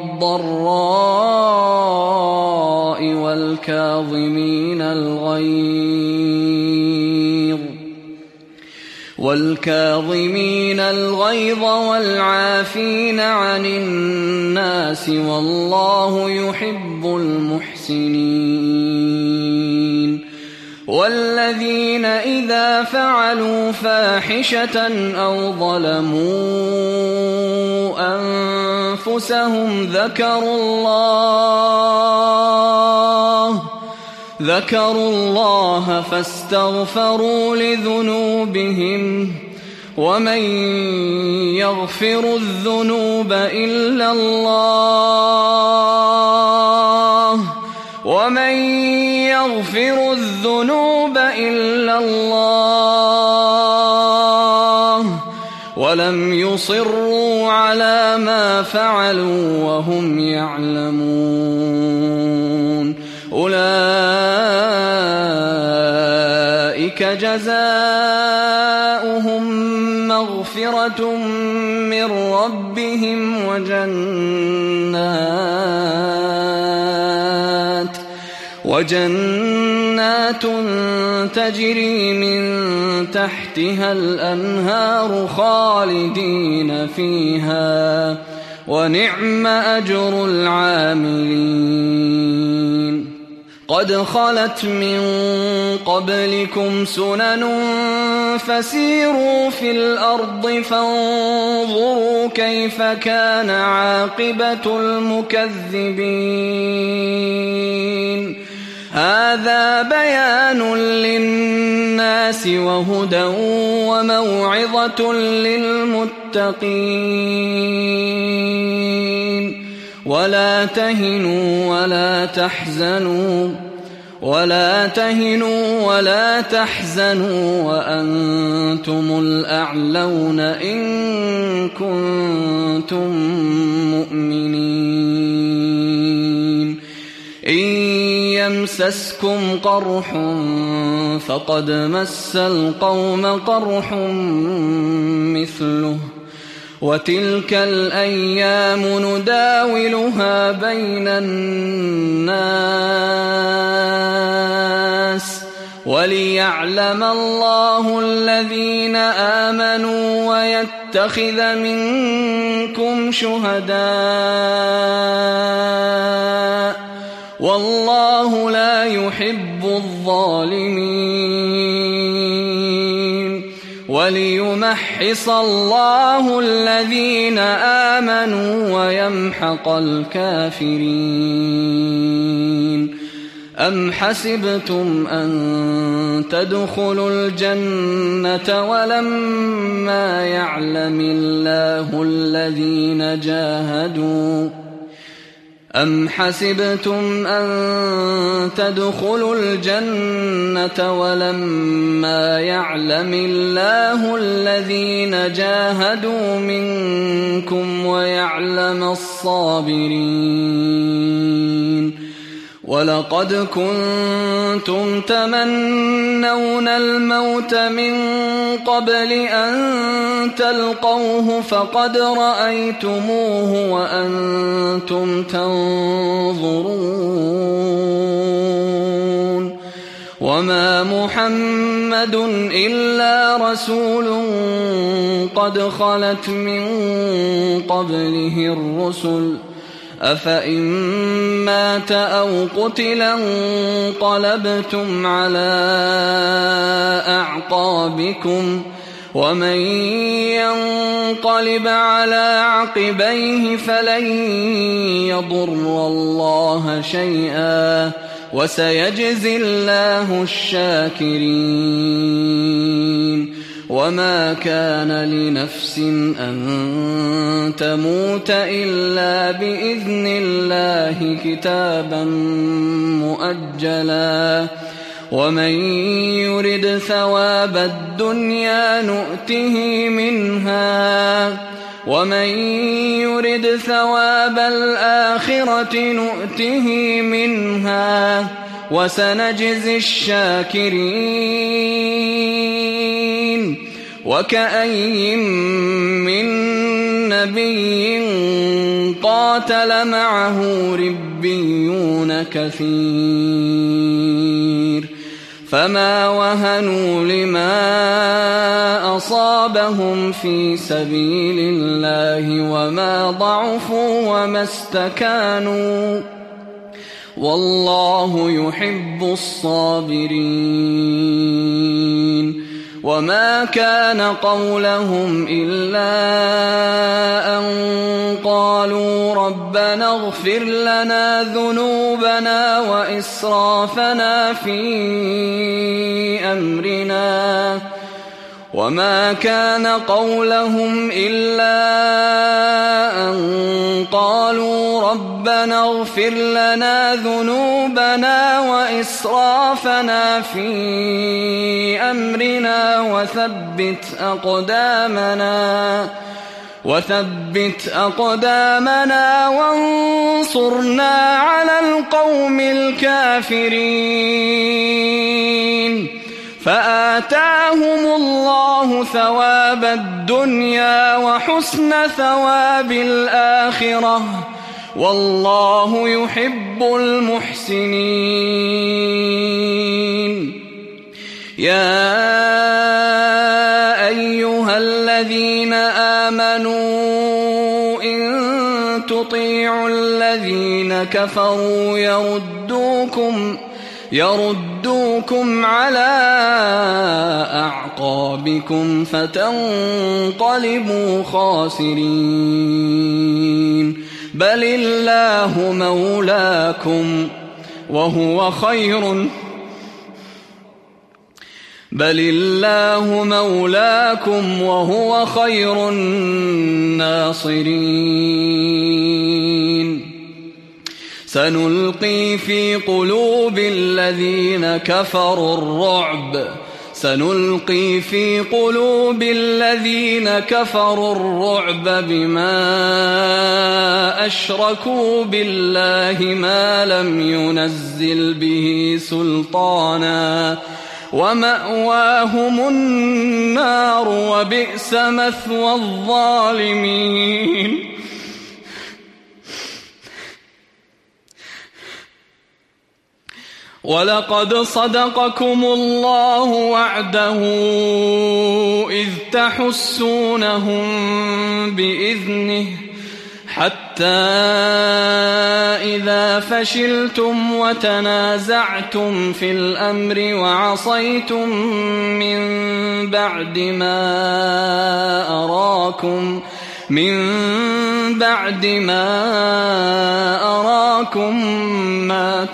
والضراء والكاظمين الغيظ والكاظمين الغيظ والعافين عن الناس والله يحب المحسنين والذين إذا فعلوا فاحشة أو ظلموا أنفسهم ذكروا الله ذكروا الله فاستغفروا لذنوبهم ومن يغفر الذنوب إلا الله ومن يغفر الذنوب إلا الله ولم يصروا على ما فعلوا وهم يعلمون أولئك جزاؤهم مغفرة من ربهم وجنات وجنات تجري من تحتها الأنهار خالدين فيها ونعم أجر العاملين قد خلت من قبلكم سنن فسيروا في الأرض فانظروا كيف كان عاقبة المكذبين هذا بيان للناس وهدى وموعظة للمتقين ولا تهنوا ولا تحزنوا ولا تهنوا ولا تحزنوا وأنتم الأعلون إن كنتم مؤمنين إن يمسسكم قرح فقد مس القوم قرح مثله وتلك الأيام نداولها بين الناس وليعلم الله الذين آمنوا ويتخذ منكم شهداء والله لا يحب الظالمين وليمحص الله الذين آمنوا ويمحق الكافرين أم حسبتم أن تدخلوا الجنة ولما يعلم الله الذين جاهدوا أم حسبتم أن تدخلوا الجنة ولما يعلم الله الذين جاهدوا منكم ويعلم الصابرين ولقد كنتم تمنون الموت من قبل أن تلقوه فقد رأيتموه وأنتم تنظرون وما محمد إلا رسول قد خلت من قبله الرسل أفإن مات أو قتلا انقلبتم على أعقابكم ومن ينقلب على عقبيه فلن يضر الله شيئا وسيجزي الله الشاكرين. وما كان لنفس أن تموت إلا بإذن الله كتابا مؤجلا ومن يرد ثواب الدنيا نؤته منها ومن يرد ثواب الآخرة نؤته منها وسنجزي الشاكرين. وكأي من نبي قاتل معه ربيون كثير فما وهنوا لما أصابهم في سبيل الله وما ضعفوا وما استكانوا والله يحب الصابرين. وما كان قولهم إلا أن قالوا ربنا اغفر لنا ذنوبنا وإسرافنا في أمرنا وما كان قولهم إلا أن قالوا ربنا اغفر لنا ذنوبنا وإسرافنا في أمرنا وثبت أقدامنا وثبت أقدامنا وانصرنا على القوم الكافرين. فآتاهم الله ثواب الدنيا وحسن ثواب الآخرة والله يحب المحسنين. يا أيها الذين آمنوا إن تطيعوا الذين كفروا يردوكم يردوكم على أعقابكم فتنقلبوا خاسرين. بل الله مولاكم وهو خير بل الله مولاكم وهو خير الناصرين. سنلقي في قلوب الذين كفروا الرعب سنلقي في قلوب الذين كفروا الرعب بما أشركوا بالله ما لم ينزل به سلطانا ومأواهم النار وبئس مثوى الظالمين. ولقد صدقكم الله وعده إذ تحسونهم بإذنه حتى إذا فشلتم وتنازعتم في الأمر وعصيتم من بعد ما أراكم من بعد ما أراكم ما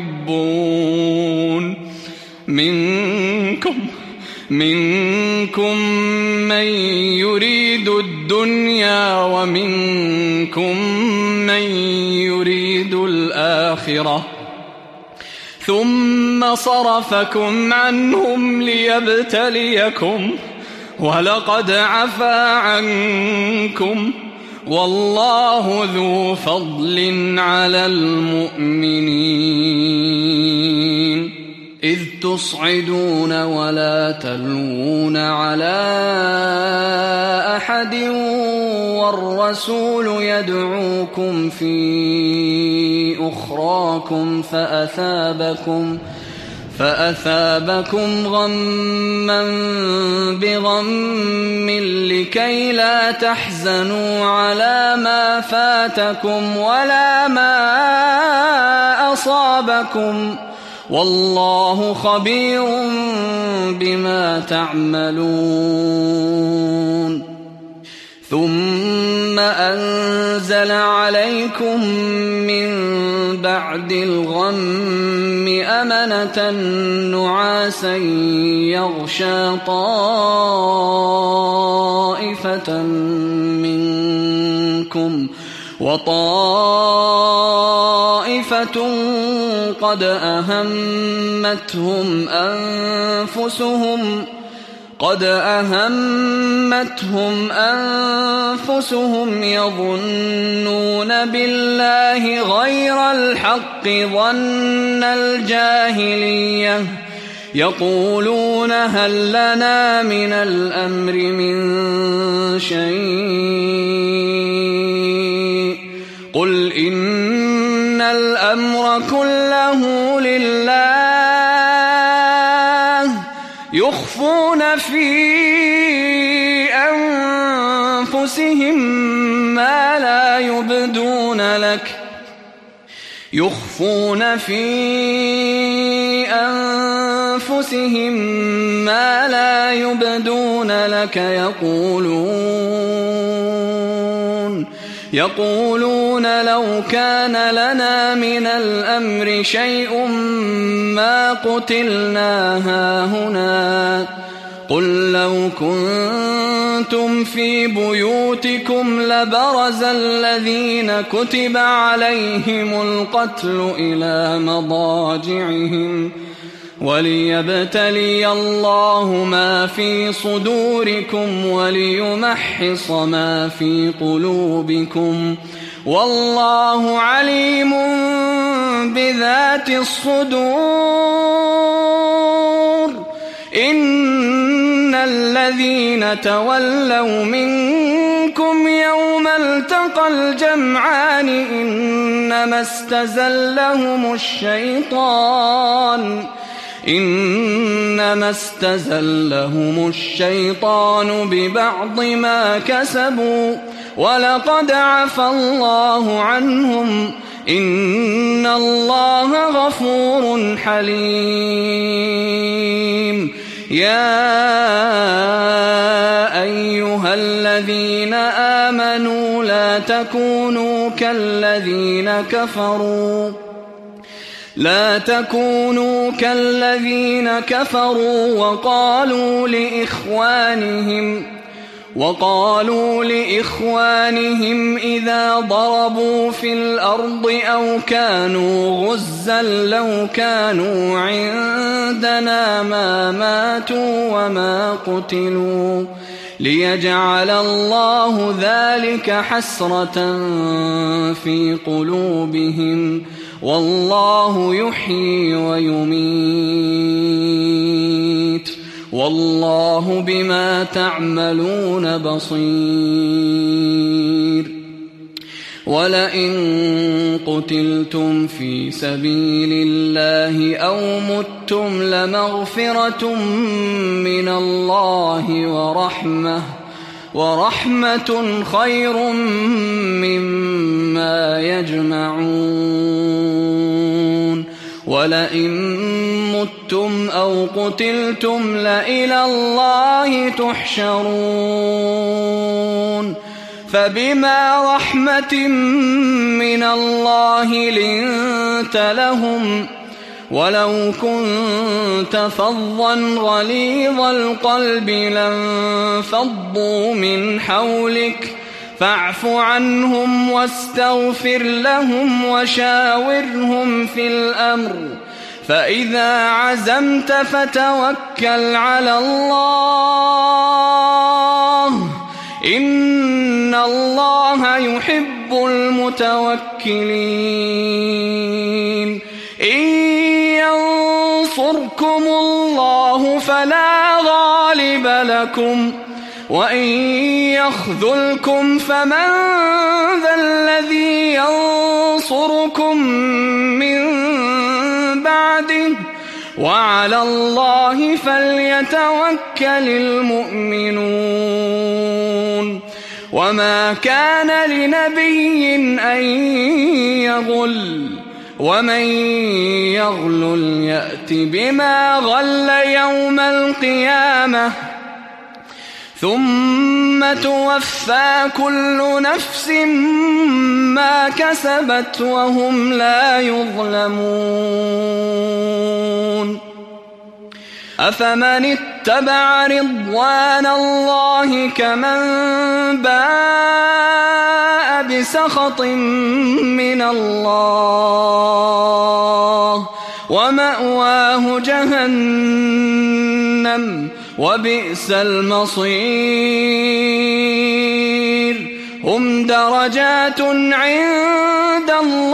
تحبون منكم منكم من يريد الدنيا ومنكم من يريد الآخرة ثم صرفكم عنهم ليبتليكم ولقد عفا عنكم والله ذو فضل على المؤمنين. إذ تصعدون ولا تلوون على أحد والرسول يدعوكم في أخراكم فأثابكم فأثابكم غما بغم لكي لا تحزنوا على ما فاتكم ولا ما أصابكم والله خبير بما تعملون ثم أنزل عليكم من بعد الغم أمنة نعاسا يغشى طائفة منكم وطائفة قد أهمتهم أنفسهم قد أهمتهم أنفسهم يظنون بالله غير الحق ظن الجاهلية يقولون هل لنا من الأمر من شيء قل إن الأمر كله لله يخفون في أنفسهم ما لا يبدون لك يخفون في أنفسهم ما لا يبدون لك يقولون يقولون لو كان لنا من الأمر شيء ما قتلنا هاهنا قل لو كنتم في بيوتكم لبرز الذين كتب عليهم القتل إلى مضاجعهم وليبتلي الله ما في صدوركم وليمحص ما في قلوبكم والله عليم بذات الصدور إن الذين تولوا منكم يوم التقى الجمعان إنما استزلهم الشيطان إنما استزلهم الشيطان ببعض ما كسبوا ولقد عفى الله عنهم إن الله غفور حليم يا أيها الذين آمنوا لا تكونوا كالذين كفروا لا تكونوا كالذين كفروا وقالوا لإخوانهم وقالوا لإخوانهم إذا ضربوا في الأرض أو كانوا غزا لو كانوا عندنا ما ماتوا وما قتلوا ليجعل الله ذلك حسرة في قلوبهم والله يحيي ويميت والله بما تعملون بصير ولئن قتلتم في سبيل الله أو متم لمغفرة من الله ورحمة ورحمة خير مما يجمعون ولئن متم أو قتلتم لإلى الله تحشرون فبما رحمة من الله لنت لهم ولو كنت فظا غليظ القلب لانفضوا من حولك فاعف عنهم واستغفر لهم وشاورهم في الأمر فإذا عزمت فتوكل على الله إن الله يحب المتوكلين إن ينصركم الله فلا غالب لكم وإن يخذلكم فمن ذا الذي ينصركم من بعده وعلى الله فليتوكل المؤمنون وما كان لنبي أن يغل ومن يغلل يأت بما غل يوم القيامة ثم توفى كل نفس ما كسبت وهم لا يظلمون أفمن اتبع رضوان الله كمن باء بسخط من الله ومأواه جهنم وبئس المصير هم درجات عند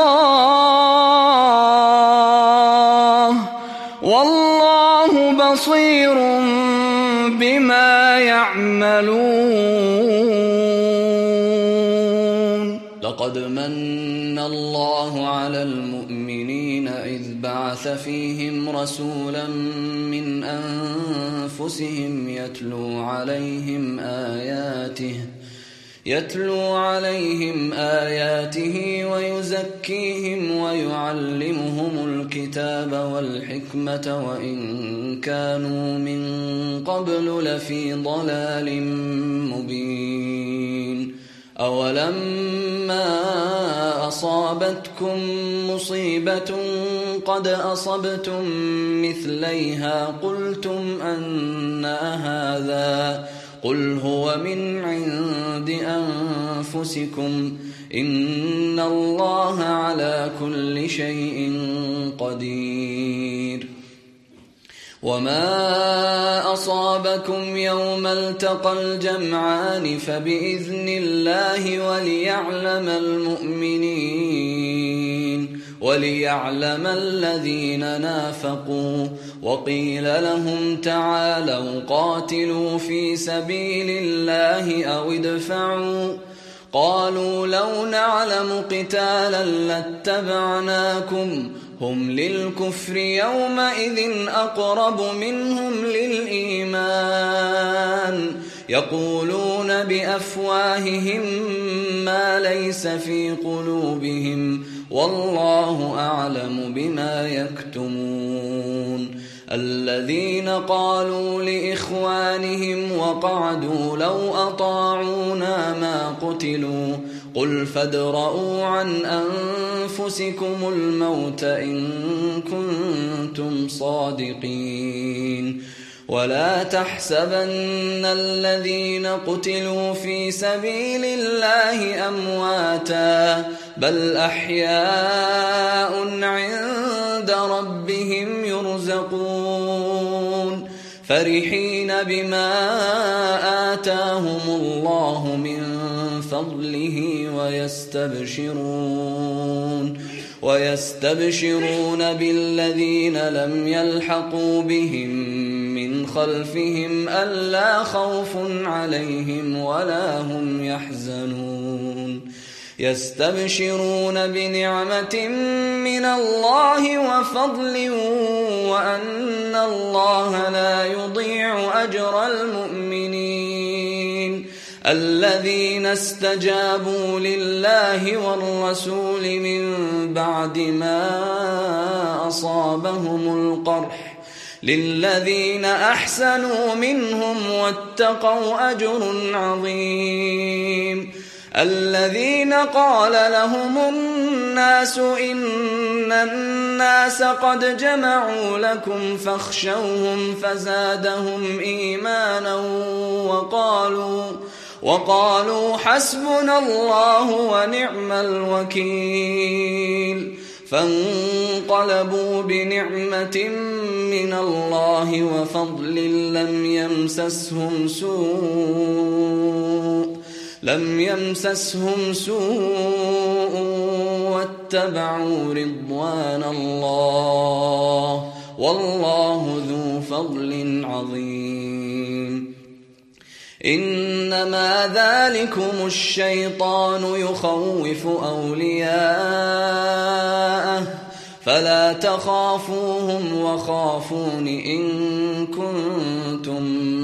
الله والله بصير بما يعملون لقد من الله على المؤمنين إذ بعث فيهم رسولا من أنفسهم يتلو عليهم آياته يتلو عليهم آياته ويزكيهم ويعلمهم الكتاب والحكمة وإن كانوا من قبل لفي ضلال مبين أولما أصابتكم مصيبة قد أصبتم مثليها قلتم أنى هذا قل هو من عند أنفسكم إن الله على كل شيء قدير وما أصابكم يوم التقى الجمعان فبإذن الله وليعلم المؤمنين وليعلم الذين نافقوا وقيل لهم تعالوا قاتلوا في سبيل الله أو ادفعوا قالوا لو نعلم قتالا لاتبعناكم هم للكفر يومئذ أقرب منهم للإيمان يقولون بأفواههم ما ليس في قلوبهم والله أعلم بما يكتمون الذين قالوا لإخوانهم وقعدوا لو أطاعونا ما قتلوا قل فادرءوا عن أنفسكم الموت إن كنتم صادقين ولا تحسبن الذين قتلوا في سبيل الله أمواتا بل أحياء عند ربهم يرزقون فرحين بما آتاهم الله من فضله ويستبشرون ويستبشرون بالذين لم يلحقوا بهم من خلفهم ألا خوف عليهم ولا هم يحزنون يستبشرون بنعمة من الله وفضل وأن الله لا يضيع أجر المؤمنين الذين استجابوا لله والرسول من بعد ما أصابهم القرح للذين أحسنوا منهم واتقوا أجر عظيم الذين قال لهم الناس إن الناس قد جمعوا لكم فاخشوهم فزادهم إيمانا وقالوا وقالوا حسبنا الله ونعم الوكيل فانقلبوا بنعمة من الله وفضل لم يمسسهم سوء لم يمسسهم سوء واتبعوا رضوان الله والله ذو فضل عظيم إنما ذلكم الشيطان يخوف أولياءه فلا تخافوهم وخافون إن كنتم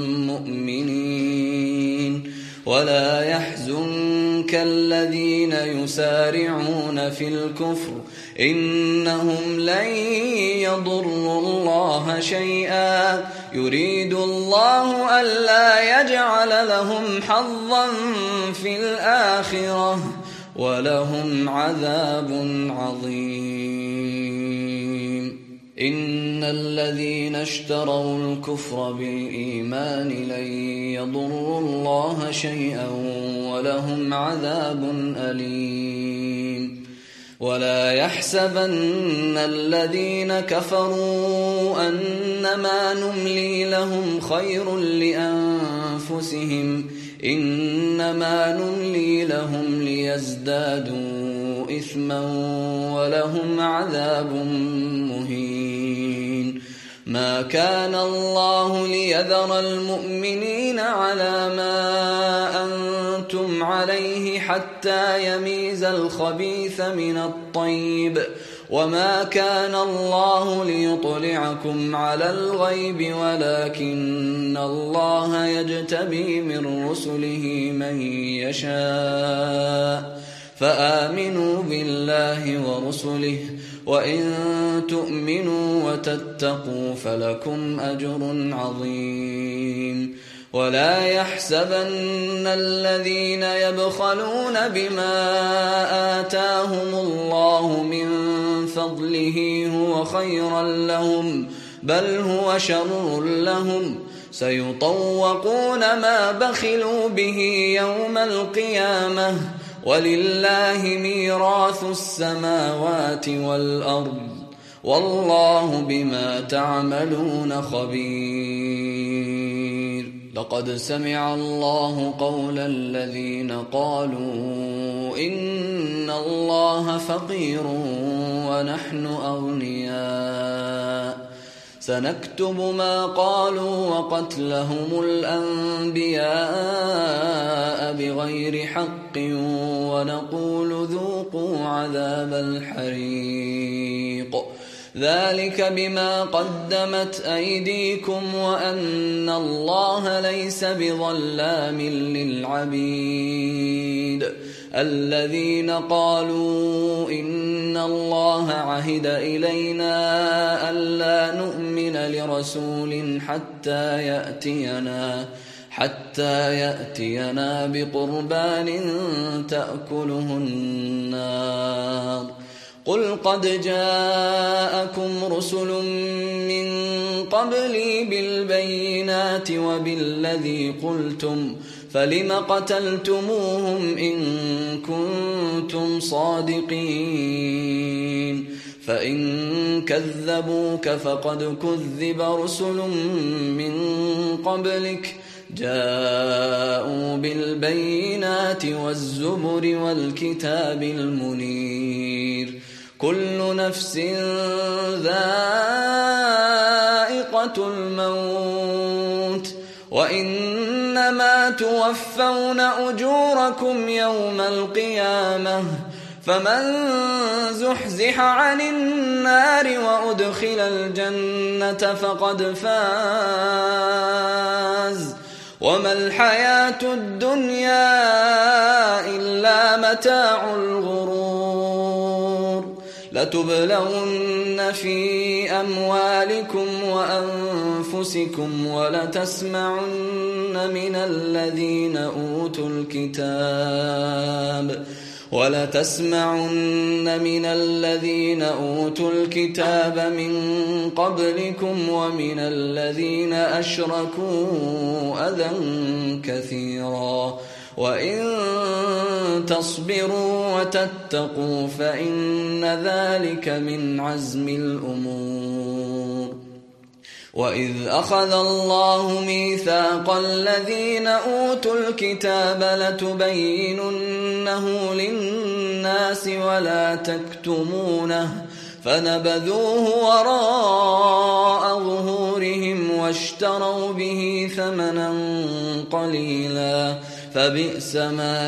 مؤمنين ولا يحزنك الذين يسارعون في الكفر إنهم لن يضروا الله شيئا يريد الله ألا يجعل لهم حظا في الآخرة ولهم عذاب عظيم. إن الذين اشتروا الكفر بالإيمان لن يضروا الله شيئا ولهم عذاب أليم. ولا يحسبن الذين كفروا أنما نملي لهم خير لأنفسهم إنما نملي لهم ليزدادوا إثما ولهم عذاب مهين. ما كان الله ليذر المؤمنين على ما أنتم عليه حتى يميز الخبيث من الطيب وما كان الله ليطلعكم على الغيب ولكن الله يجتبي من رسله من يشاء فآمنوا بالله ورسله وإن تؤمنوا وتتقوا فلكم أجر عظيم. ولا يحسبن الذين يبخلون بما آتاهم الله من فضله هو خيرا لهم بل هو شر لهم سيطوقون ما بخلوا به يوم القيامة ولله ميراث السماوات والأرض والله بما تعملون خبير. لقد سمع الله قول الذين قالوا إن الله فقير ونحن أغنياء سنكتب ما قالوا وقتلهم الأنبياء بغير حق ونقول ذوقوا عذاب الحريق ذلك بما قدمت أيديكم وأن الله ليس بظلام للعبيد. الذين قالوا إن الله عهد إلينا ألا نؤمن لرسول حتى يأتينا حتى يأتينا بقربان تأكله النار قل قد جاءكم رسل من قبلي بالبينات وبالذي قلتم فلم قتلتموهم إن كنتم صادقين فإن كذبوك فقد كذب رسل من قبلك جاءوا بالبينات والزبر والكتاب المنير كل نفس ذائقة الموت وإنما توفون أجوركم يوم القيامة فمن زحزح عن النار وأدخل الجنة فقد فاز وما الحياة الدنيا إلا متاع الغرور لتبلون في أموالكم وأنفسكم ولتسمعن من الذين أوتوا الكتاب ولتسمعن من الذين أوتوا الكتاب من قبلكم ومن الذين أشركوا أذى كثيرا وإن تصبروا وتتقوا فإن ذلك من عزم الأمور. وإذ أخذ الله ميثاق الذين أوتوا الكتاب لتبيننه للناس ولا تكتمونه فنبذوه وراء ظهورهم واشتروا به ثمنا قليلا فبئس ما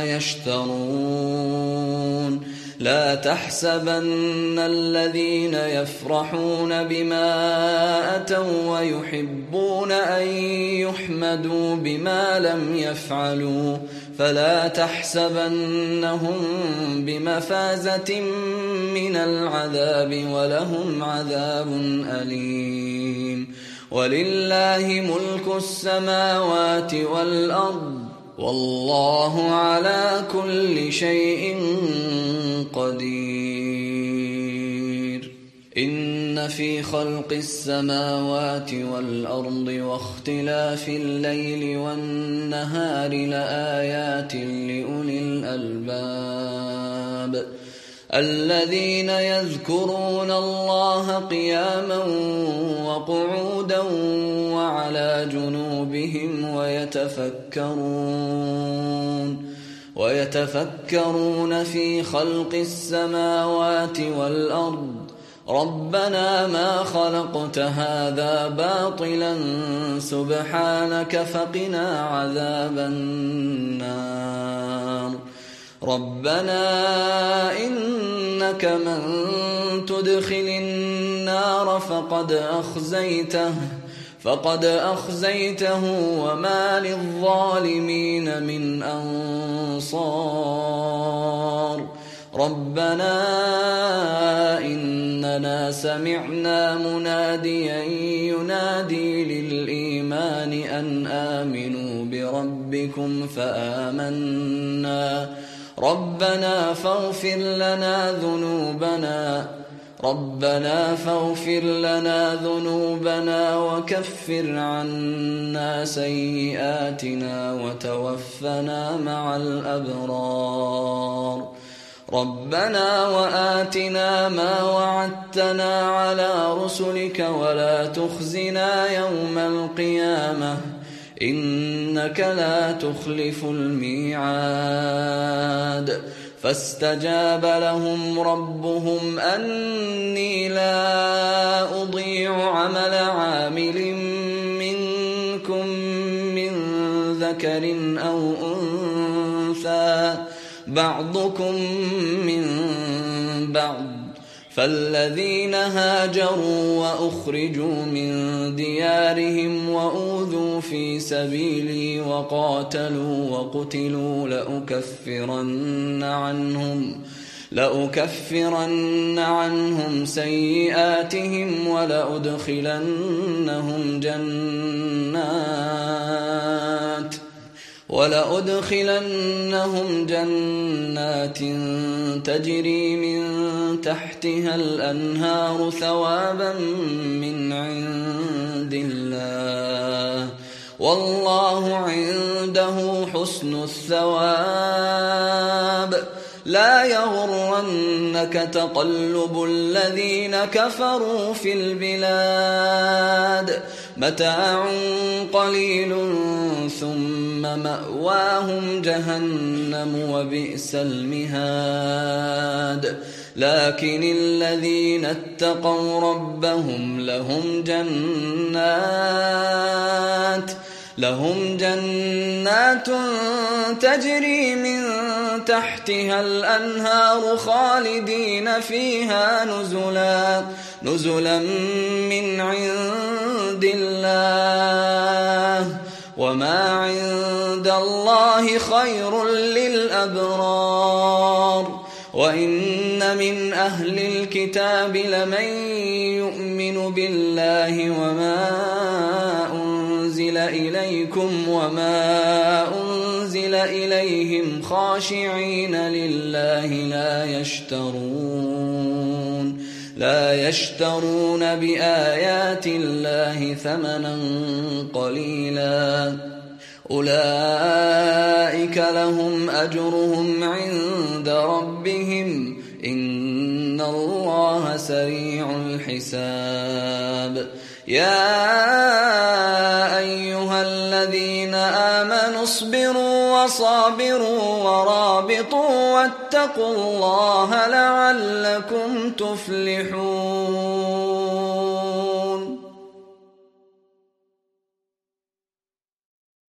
يشترون. لا تحسبن الذين يفرحون بما أتوا ويحبون أن يحمدوا بما لم يفعلوا فلا تحسبنهم بمفازة من العذاب ولهم عذاب أليم ولله ملك السماوات والأرض والله على كل شيء قدير إن في خلق السماوات والأرض واختلاف الليل والنهار لآيات لأولي الألباب الذين يذكرون الله قياما وقعودا وعلى جنوبهم ويتفكرون ويتفكرون في خلق السماوات والأرض ربنا ما خلقت هذا باطلا سبحانك فقنا عذاب النار ربنا إنك من تدخل النار فقد أخزيته فقد أخزيته وما للظالمين من أنصار ربنا إننا سمعنا مناديا ينادي للإيمان أن آمنوا بربكم فآمنا ربنا فاغفر لنا ذنوبنا ربنا فاغفر لنا ذنوبنا وكفر عنا سيئاتنا وتوفنا مع الأبرار ربنا وآتنا ما وعدتنا على رسلك ولا تخزنا يوم القيامة إنك لا تخلف الميعاد فاستجاب لهم ربهم أني لا أضيع عمل عامل منكم من ذكر أو أنثى بعضكم من بعض فالذين هاجروا وأخرجوا من ديارهم وأوذوا في سبيلي وقاتلوا وقتلوا لأكفرن عنهم لأكفرن عنهم سيئاتهم ولأدخلنهم جنات ولأدخلنهم جنات تجري من تحتها الأنهار ثوابا من عند الله والله عنده حسن الثواب لا يغرنك تقلب الذين كفروا في البلاد متاع قليل ثم مأواهم جهنم وبئس المهاد لكن الذين اتقوا ربهم لهم جنات لهم جنات تجري من تحتها الأنهار خالدين فيها نزلا نزلا من عند الله وما عند الله خير للأبرار وإن من أهل الكتاب لمن يؤمن بالله وما أنزل إليكم وما أنزل إليهم خاشعين لله لا يشترون لا يشترون بآيات الله ثمنا قليلا أولئك لهم أجرهم عند ربهم إن الله سريع الحساب يا أيها الذين آمنوا اصبروا وصابروا ورابطوا واتقوا الله لعلكم تفلحون